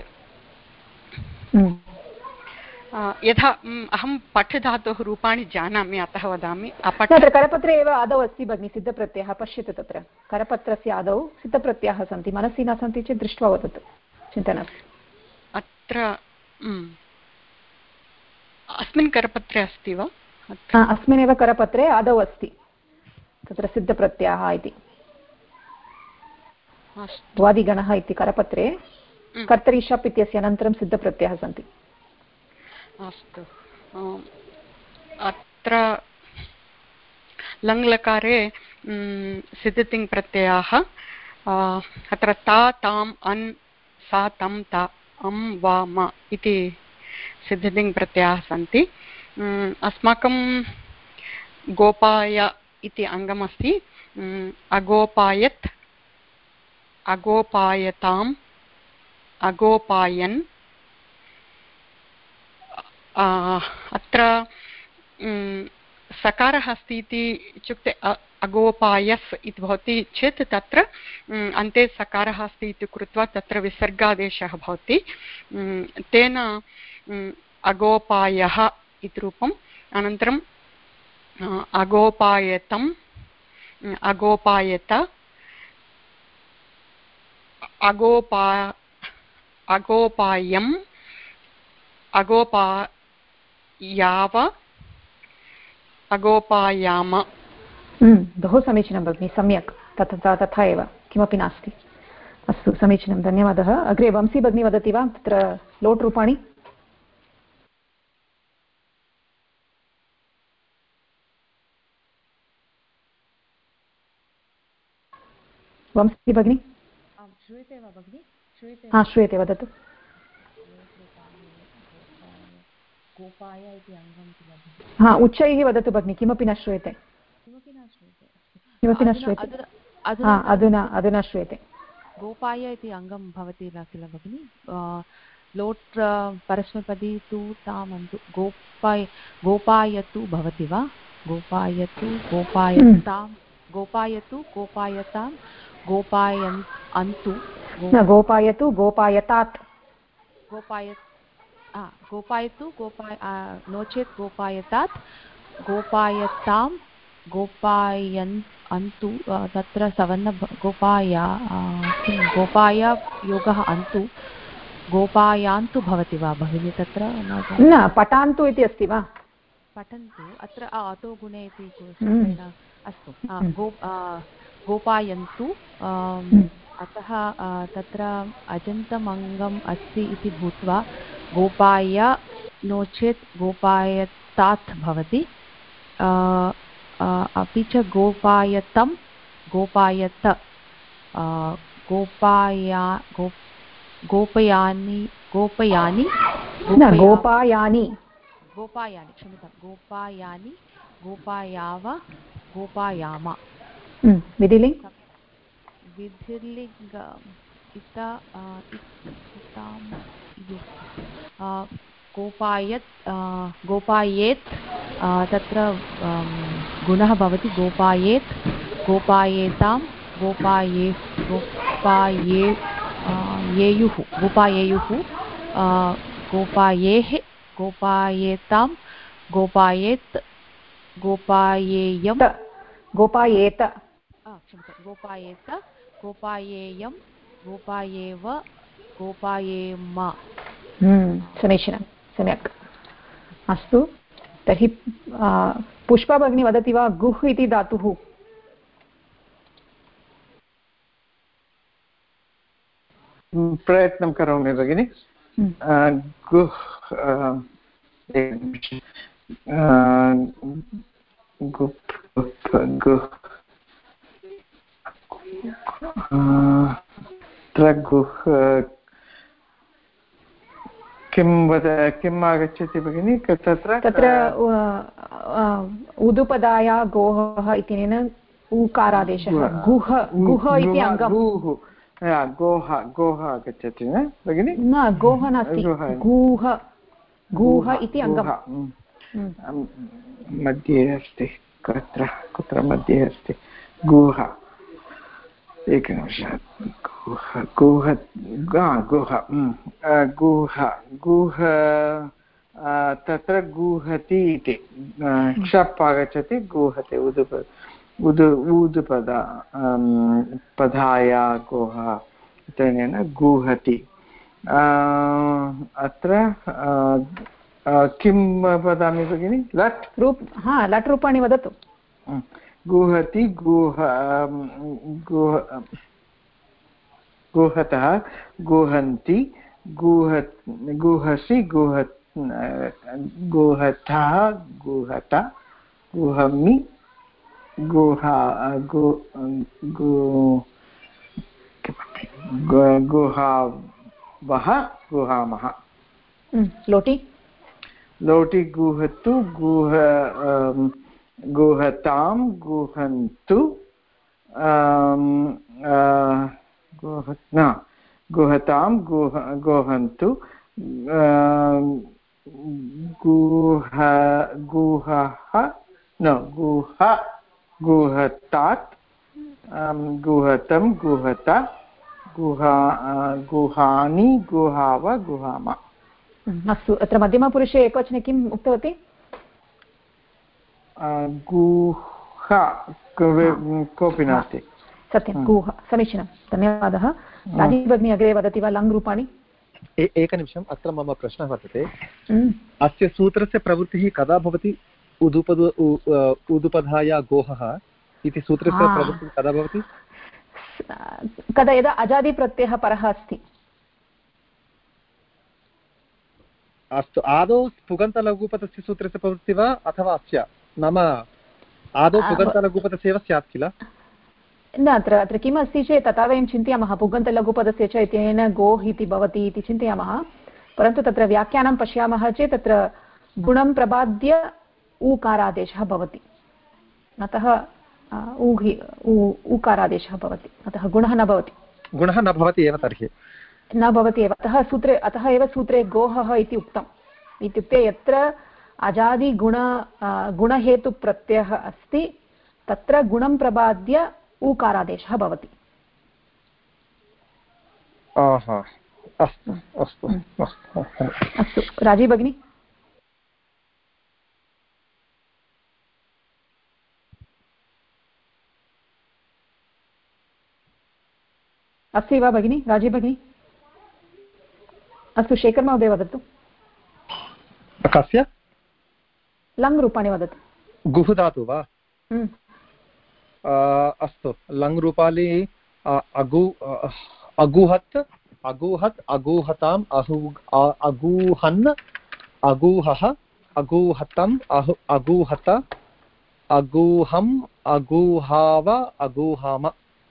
यथा अहं पठधातोः रूपाणि जानामि अतः वदामि तत्र करपत्रे एव आदौ अस्ति भगिनि सिद्धप्रत्ययः पश्यतु तत्र करपत्रस्य आदौ सिद्धप्रत्ययाः सन्ति मनसि न सन्ति चेत् दृष्ट्वा वदतु चिन्ता नास्ति अत्र अस्मिन् करपत्रे अस्ति वा अस्मिन्नेव करपत्रे आदौ अस्ति तत्र सिद्धप्रत्ययः इति द्वादिगणः इति करपत्रे कर्तरि शप् इत्यस्य अनन्तरं सिद्धप्रत्ययाः सन्ति अस्तु अत्र लङ्लकारे सिद्धतिङ् प्रत्ययाः अत्र ता ताम् अन् सा तं ता अं वा म इति सिद्धतिङ् प्रत्ययाः सन्ति अस्माकं गोपाय इति अङ्गमस्ति अगोपायत् अगोपायताम् अगोपायन् अत्र सकारः अस्ति इति इत्युक्ते अगोपायस् इति भवति चेत् तत्र अन्ते सकारः अस्ति इति कृत्वा तत्र विसर्गादेशः भवति तेन अगोपायः इति रूपम् अनन्तरं अगोपायतम् अगोपायत अगोपायम् अगोपायाव अगोपायाम बहु समीचीनं भगिनि सम्यक् तथा एव किमपि नास्ति अस्तु समीचीनं धन्यवादः अग्रे वंशी भगिनी वदति वा तत्र लोट् रूपाणि वंशी भगिनी श्रूयते वा भगिनि श्रूयते वदतु गोपाय इति अङ्गं उच्चैः वदतु भगिनि किमपि न श्रूयते किमपि न श्रूयते अधुना श्रूयते गोपाय इति अङ्गं भवति किल भगिनि लोट् परस्मैपदी तु तामन्तु गोपायतु भवति वा गोपायतु गोपायतां गोपायतु गोपायतां गोपायन् अन्तु गोपायतु गोपायतात् गोपायतु नो चेत् गोपायतात् गोपायतां गोपायन् अन्तु तत्र सवर्ण गोपाय योगः अन्तु गोपायान्तु भवति वा भगिनि तत्र न पठान्तु इति अस्ति वा पठन्तु अत्र अतो गुणे इति अस्तु गोपायन्तु अतः तत्र अजन्तमङ्गम् अस्ति इति भूत्वा गोपाय नो चेत् गोपायतात् भवति अपि च गोपायतं गोपायत गोपयानि क्षम्यतां गोपायानि गोपायाव गोपायाम विधिलिङ्ग् विधिलिङ्ग् गोपायेत् तत्र गुणः भवति गोपायेत् गोपायेतां गोपायेयुः गोपायेः गोपायेतां गोपायेत् गोपायेयं गोपायेत गोपायेत गोपायेयं गोपायेव गोपायेम। समीचीनं, सम्यक्। अस्तु, तर्हि पुष्पा भगिनी वदति वा गुह् इति धातुः? प्रयत्नं करोमि भगिनि। गुह् गुह् किम् आगच्छति भगिनि तत्र उदुपदाया गोः इत्यनेन ऊकारादेशः गुह गुह इति अङ्गं गोः आगच्छति न भगिनि? न गोः नास्ति, गुह गुह इति अङ्गं मध्ये अस्ति। कुत्र मध्ये अस्ति? गुह, एकनिमिषम्। गुह तत्र गुहति इति क्षप् आगच्छति, गुहति ऊदुपदा पदाया गोः इत्यनेन गुहति। अत्र किं वदामि भगिनि? लट् रूपाणि वदतु। गुहति गुहतः गुहन्ति गुहसि गुहतः गुहत गुहमि गुहावः गुहामः। लोटि गुहतु गुहतां गुहन्तु गुहतां गुहन्तु गुहतात् गुहतं गुहत गुहानि गुहाव गुहाम। अस्तु, अत्र मध्यमपुरुषे एकवचने किम् उक्तवती? गुह कोऽपि नास्ति। सत्यं, गुह। समीचीनं, धन्यवादः। राजीव भगिनी अग्रे वदति वा लङ् रूपाणि? एकनिमिषम्, अत्र मम प्रश्नः वर्तते। अस्य सूत्रस्य प्रवृत्तिः कदा भवति? उदुपधाया गोहः इति सूत्रस्य प्रवृत्तिः कदा भवति? कदा यदा अजादिप्रत्ययः परः अस्ति। अस्तु, आदौ पुगन्तलघुपदस्य सूत्रस्य प्रवृत्तिः वा अथवा अस्य? नाम आदौ पुगन्तलघुपदस्य एव स्यात् किल? न, अत्र किम् अस्ति चेत् तथा वयं चिन्तयामः, पुगन्तलघुपदस्य च इत्यनेन गोः इति भवति इति चिन्तयामः, परन्तु तत्र व्याख्यानं पश्यामः चेत् तत्र गुणं प्रबाद्य ऊकारादेशः भवति, अतः ऊकारादेशः भवति, अतः गुणः न भवति। गुणः न भवति एव तर्हि? न भवति एव, अतः एव सूत्रे गोहः इति उक्तम्। इत्युक्ते यत्र गुणहेतुप्रत्ययः अस्ति तत्र गुणं प्रबाद्य ऊकारादेशः भवति। अस्तु, राजीव भगिनी। अस्ति वा भगिनी? राजीव भगिनी? अस्तु, शेखर महोदय वदतु। कस्य? लङ् रूपाणि वदतु। गुः धातु वा? अस्तु, लङ् रूपाणि अगुहत् अगूहताम् अगूहन् अगूहः अगूहतम् अगूहत अगूहम् अगूहाव अगूहाम।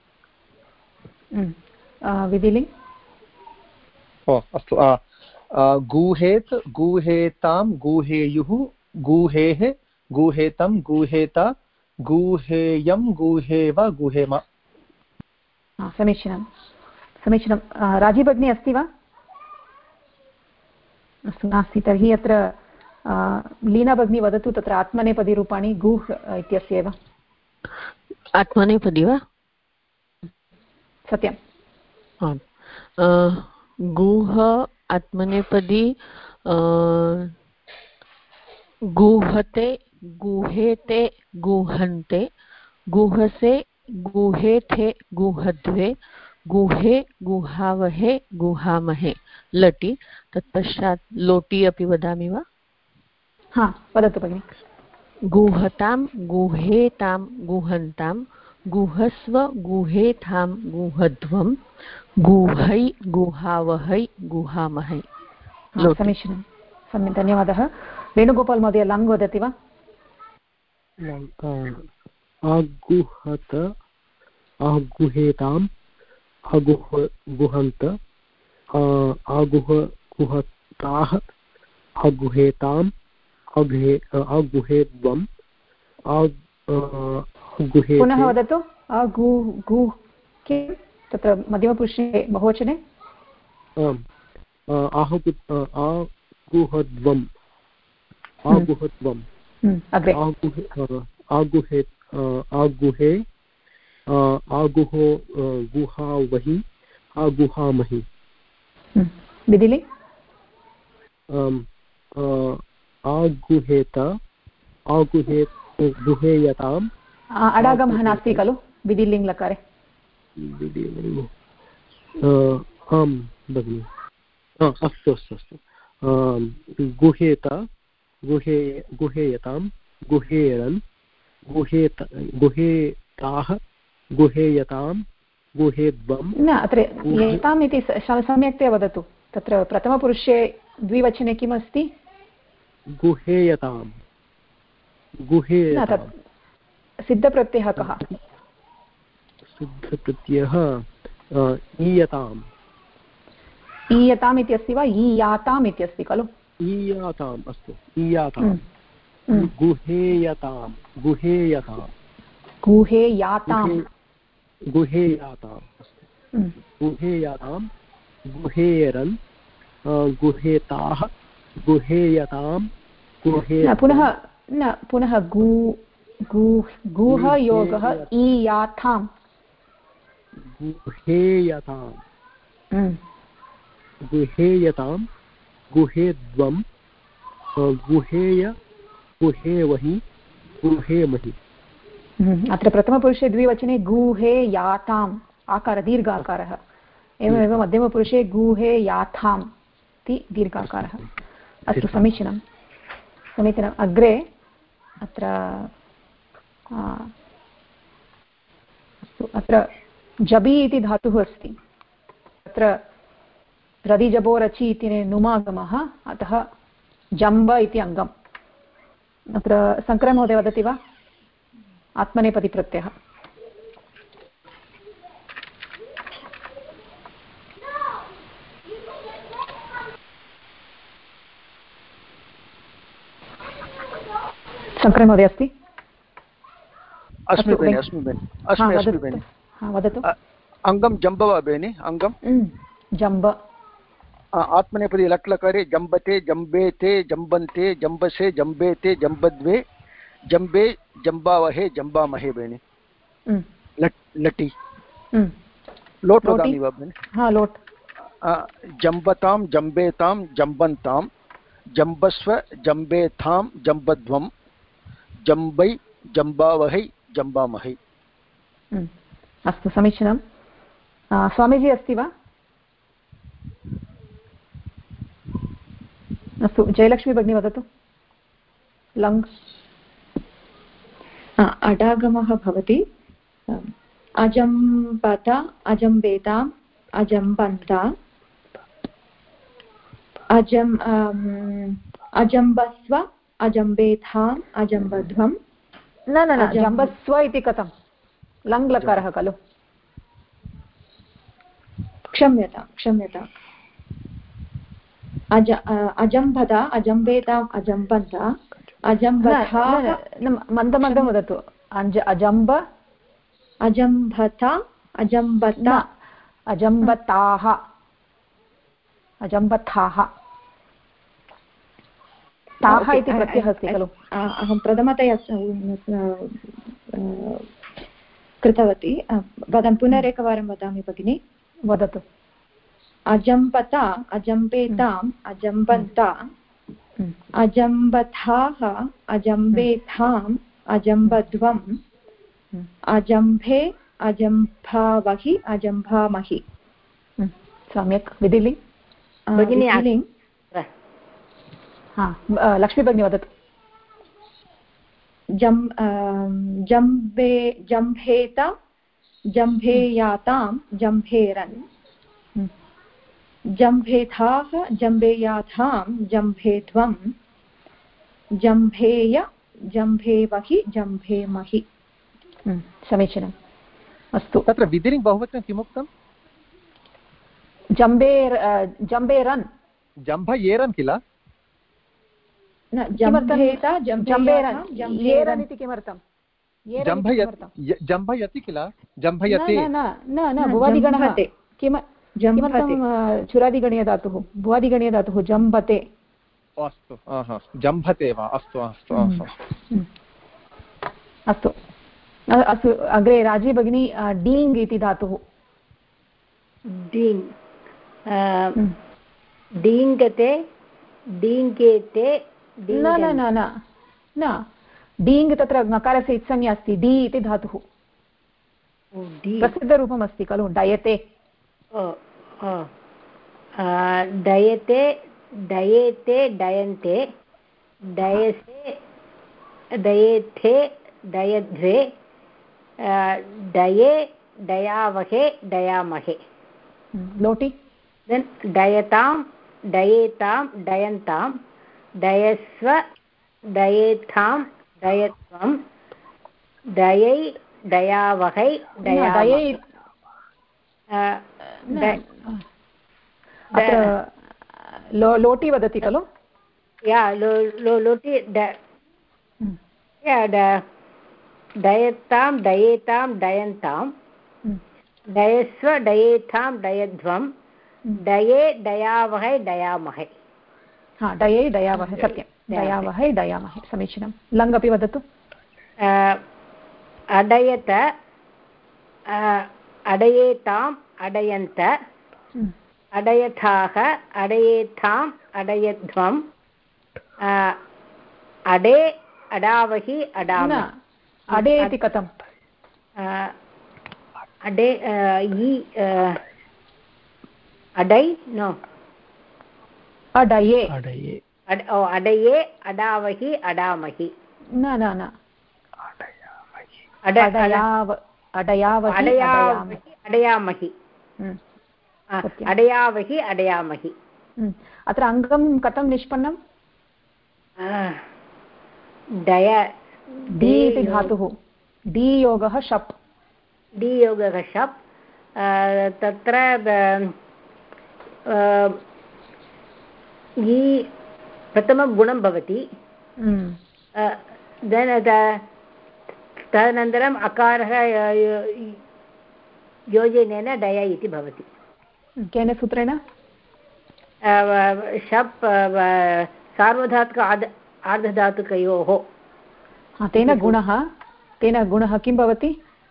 विधिलिङ्ग्? अस्तु, गूहेत् गूहेतां गूहेयुः गूहेः गूहेतं गूहेत गूहेयं गूहेव गूहेम। समीचीनं, समीचीनं। राजीव भगिनी अस्ति वा? अस्तु, नास्ति तर्हि अत्र लीना भगिनी वदतु तत्र आत्मनेपदीरूपाणि गुह् इत्यस्य एव आत्मनेपदी वा सत्यं गुह आत्मनेपदी गुहते गुहेते गुहन्ते गुहसे गुहेथे गुहद्वे गुहे गुहावहे गुहामहे लटि तत्पश्चात् लोटि अपि वदामि वा हा वदतु भगिनि गुहतां गुहेतां गुहन्तां गुहस्व गुहेथां गुहध्वं गुहै गुहावहै गुहामहै समीचीनं सम्यक् धन्यवादः वेणुगोपाल् महोदय लङ् वदति वा आगुहत आगुहेताम् गुहन्त गुहताः अगुहेताम् अगुहेद्वम् पुनः वदतु तत्र मध्यमपुरुषे बहुवचने आगुहद्वम् आगुहद्वम् आगुहे आगुहे आगुहो गुहावहि आगुहामहि बिदिलि आगुहेत आगुहे गुहेयताम् अडागमः नास्ति खलु बिदिलिङ् लकारे आं भगिनि अस्तु अस्तु अस्तु गुहेत गुहेयतां गुहेरन् गुहेताः गुहेयतां गुहेद्वं न अत्र एताम् इति सम्यक्तया वदतु तत्र प्रथमपुरुषे द्विवचने किम् अस्ति गुहेयतां गुहेयतां सिद्धप्रत्ययः कः सिद्धप्रत्ययः ईयताम् ईयताम् इति अस्ति वा ईयाताम् इति अस्ति खलु ईयाताम् अस्तु ईयातां गुहेयतां गुहेयतां गुहेयातां गुहेयाताम् अस्तु गुहेयातां गुहेरन् गुहेताः गुहेयतां पुनः गुह योगः ईयातां गुहेयतां गुहेयतां गुहेद्वं गुहेय गुहेवहि गुहेमहि अत्र प्रथमपुरुषे द्विवचने गुहे याताम् आकार दीर्घाकारः एवमेव मध्यमपुरुषे गुहे याथाम् इति दीर्घाकारः अस्तु समीचीनं समीचीनम् अग्रे अत्र अत्र जबि इति धातुः अस्ति तत्र रदिजबो रचि इति नुमागमः अतः जम्ब इति अङ्गम् अत्र शङ्कर महोदय वदति वा आत्मनेपदी प्रत्ययः शङ्कर महोदय अस्ति अस्मि भगिनि वदतु अङ्गं जम्ब वा भगिनि अङ्गं जम्ब आत्मनेपदी लट् लकारे जम्बते जम्बेते जम्बन्ते जम्बसे जम्बेते जम्बद्वे जम्बे जम्बावहे जम्बामहे भगिनि लटि लोट् वदामि वा भगिनि लोट् जम्बतां जम्बेतां जम्बन्तां जम्बस्व जम्बेथां जम्बध्वं जम्बै जम्बावहै जम्बामहै अस्तु समीचीनं स्वामीजी अस्ति वा अस्तु जयलक्ष्मी भगिनी वदतु लङ् अडागमः भवति अजम्बत अजम्बेताम् अजम्बन्ता अजम्बस्व अजम्बेथाम् अजम्बध्वं न जम्बस्व इति कथं लङ् लकारः खलु क्षम्यता अजम्बता अजम्बेताम् अजम्बन्ता अजम्बथा मन्दमन्दं वदतु अजम्ब अजम्बता अजम्बता अजम्बताः अजम्बथाः ताः इति प्रत्ययः अस्ति खलु। अहं प्रथमतया कृतवती। पुनरेकवारं वदामि भगिनि। वदतु। अजम्पता, अजम्पेताम्, अजम्बन्ता, अजम्बथाः, अजम्बेथाम्, अजम्बध्वम्, अजम्भे, अजम्भावहि, अजम्भामहि। सम्यक्। विधिलिङ्ग् भगिनी लक्ष्मी भगिनी वदतु। जम्भेत, जम्भेयातां, जम्भेरन्, जम्भेथाः, जम्भेयाथां, जम्भेध्वं, जम्भेय, जम्भेवहि, जम्भेमहि। समीचीनम्। अस्तु। तत्र विधिलिङ्ग् बहुवचनं किमुक्तं? जम्बेरन्। जम्भयेरन् किल? जम्बेरन् इति किमर्थं? जम्भयति किल? जम्भयते न भुवादिगणः किमर्थं चुरादिगणीयधातुः? भुवादिगणीयधातुः जम्भते। अस्तु जम्भते वा? अस्तु अस्तु अस्तु अस्तु। अग्रे राजी भगिनी डीङ् इति धातुः। डीङ्गते, डीङ्गेते। न डीङ् तत्र नकारस्य इत्संज्ञा अस्ति। डी इति धातुः प्रसिद्धरूपम् अस्ति खलु। डयते, डयते, डयेते, डयन्ते, डयसे, डयेथे, डयध्वे, डये, डयावहे, डयामहे। लोटि। डयतां, डयेतां, डयन्तां, डयस्व, डयेथां, डयत्वं, डयै, डयावहै, लोटि वदति खलु। लोटि डयतां, डयेतां, डयन्तां, डयस्व, डयेथां, डयध्वं, डये, डयावहै, डयामहे। डयै, डयावहै। सत्यं। डयावहै, डयामहे। समीचीनं। लङ् अपि वदतु। अडयत, अडयेताम्, अडयन्त, अडयथाः, अडयेथाम्, अडयध्वम्, अडे, अडावहि, अडामि। अडे इति कथम्? अडे अडै नो अडये, अडये, अडावहि, अडामहि। न अडयामहि, अडयावहि, अडयामहि। अत्र अङ्गं कथं निष्पन्नं? डी इति धातुः। डी योगः शप्। डी योगः शप्। तत्र प्रथमं गुणं भवति। तदनन्तरम् अकारः योजनेन डय इति भवति। केन सूत्रेण? शप् सार्वधातुक आर्धधातुकयोः। तेन गुणः किं भवति?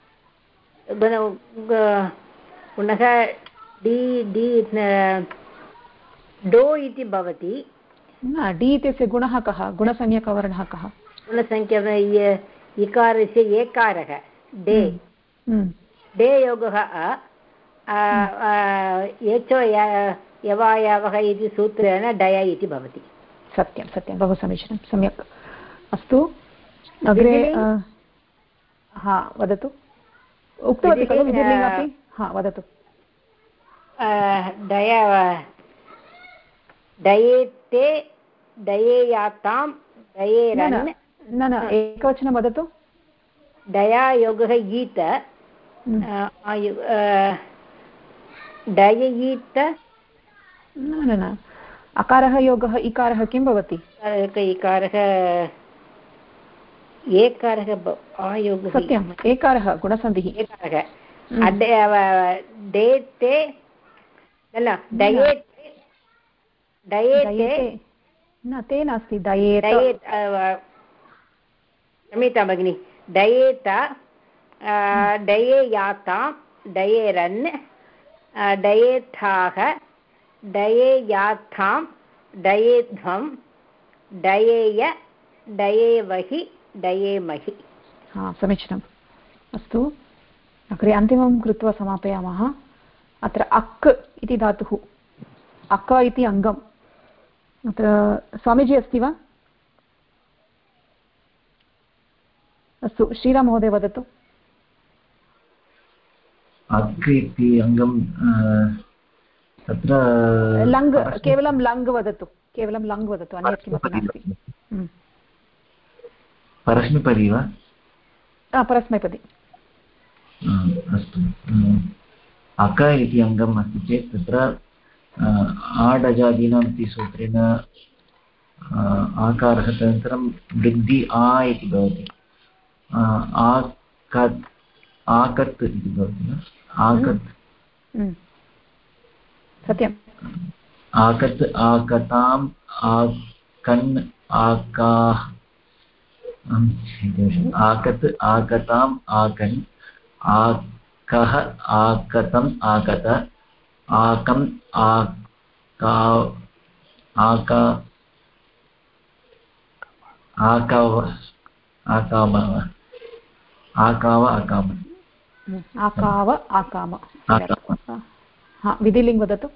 गुणः डो इति भवति। डी इत्यस्य गुणः कः? गुणसंज्ञकवर्णः कः? गुणसंज्ञा इकारस्य एकारः डे। डे योगः एचो यवायावः इति सूत्रेण डय इति भवति। सत्यं सत्यं। बहु समीचीनं। सम्यक्। अस्तु। अग्रे वदतु। उक्तवती खलु विधिलिङ्ग् अपि? वदतु। डयेते, डयेयातां, डयेरन्। न एकवचनं वदतु। डया योगः ईत, डययीत। न अकारः योगः इकारः किं भवति? इकारः एकारः आयोगः। सत्यम्। एकारः गुणसन्धिः। एकारः डेते, डयेते, डयेते, न ते नास्ति दयेत क्षम्यतां भगिनि दयेत दयेयातां दयेरन् दयेथाः दयेयाथां दयेध्वं दयेय दयेवहि दयेमहि। समीचीनम् अस्तु अग्रे अन्तिमं कृत्वा समापयामः। अत्र अक् इति धातुः अक इति अङ्गम् अत्र स्वामीजी अस्ति वा? अस्तु श्रीराम महोदय वदतु। अक् इति अङ्गं तत्र लङ् केवलं लङ् वदतु केवलं लङ् वदतु अन्यत् किमपि नास्ति। परस्मैपदी वा? परस्मैपदी। अस्तु अक इति अङ्गम् अस्ति चेत् तत्र आडजादीनाम् इति सूत्रेण आकारः तदनन्तरं वृद्धि आ इति भवति आकत् इति भवति आकत् सत्यम् आकत् आकताम् आकन् आकाः आकत् आकताम् आकन् आकः आकतम् आकत आकम् आकाव आकाव आकाव आकाम आकाव आकाम। विधिलिङ्ग् वदतु।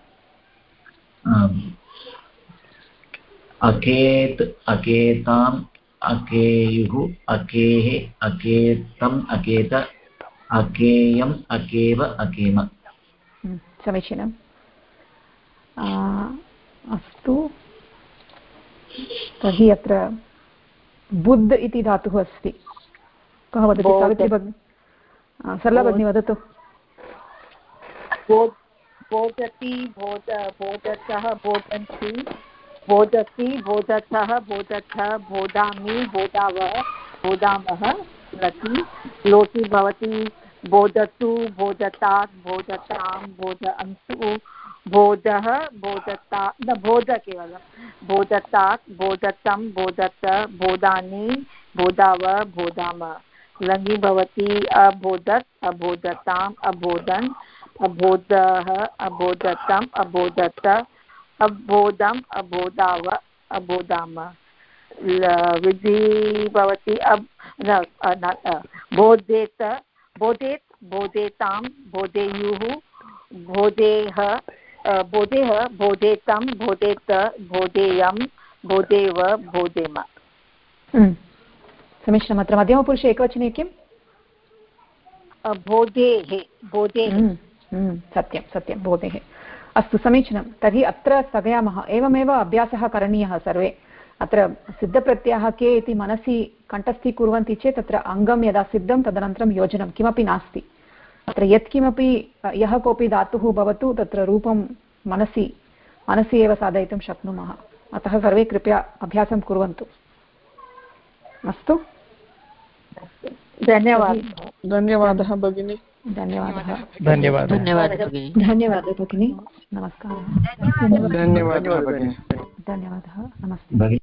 अकेत् अकेताम् अकेयुः अकेः अकेतम् अकेत अकेयम् अकेव अकेम। समीचीनम् अस्तु तर्हि अत्र बुद्ध इति धातुः अस्ति। कः वदति? सावित्री भगिनी सरला भगिनी वदतु। बोधति बोधतः बोधन्ति बोधति बोधतः बोधथ बोधामि बोधावः बोधामः लति लोटि भवति बोधतु बोधतात् बोधतां बोधन्तु बोधः बोधता न बोध केवलं बोधतात् बोधतं बोधत बोधानि बोधाव बोधाम लङि भवति अबोधत् अबोधताम् अबोधन् अबोधः अबोधतम् अबोधत अबोधम् अबोधाव अबोधाम विधि भवति बोधेत बोधेत् बोधेतां बोधेयुः बोधेह बोधेह बोधेतं बोधेत बोधेयं बोधेव बोधेम। समीचीनम्। अत्र मध्यमपुरुषे एकवचने किं? बोधेः बोधेः। सत्यं सत्यं बोधेः। अस्तु समीचीनं। तर्हि अत्र स्थगयामः। एवमेव अभ्यासः करणीयः सर्वे। अत्र सिद्धप्रत्ययाः के इति मनसि कण्ठस्थीकुर्वन्ति चेत् तत्र अङ्गं यदा सिद्धं तदनन्तरं योजनं किमपि नास्ति। अत्र यत्किमपि यः कोऽपि धातुः भवतु तत्र रूपं मनसि एव साधयितुं शक्नुमः। अतः सर्वे कृपया अभ्यासं कुर्वन्तु। अस्तु धन्यवादः भगिनी। धन्यवादः भगिनी। नमस्कारः। धन्यवादः भगिनी। धन्यवादः नमस्ते।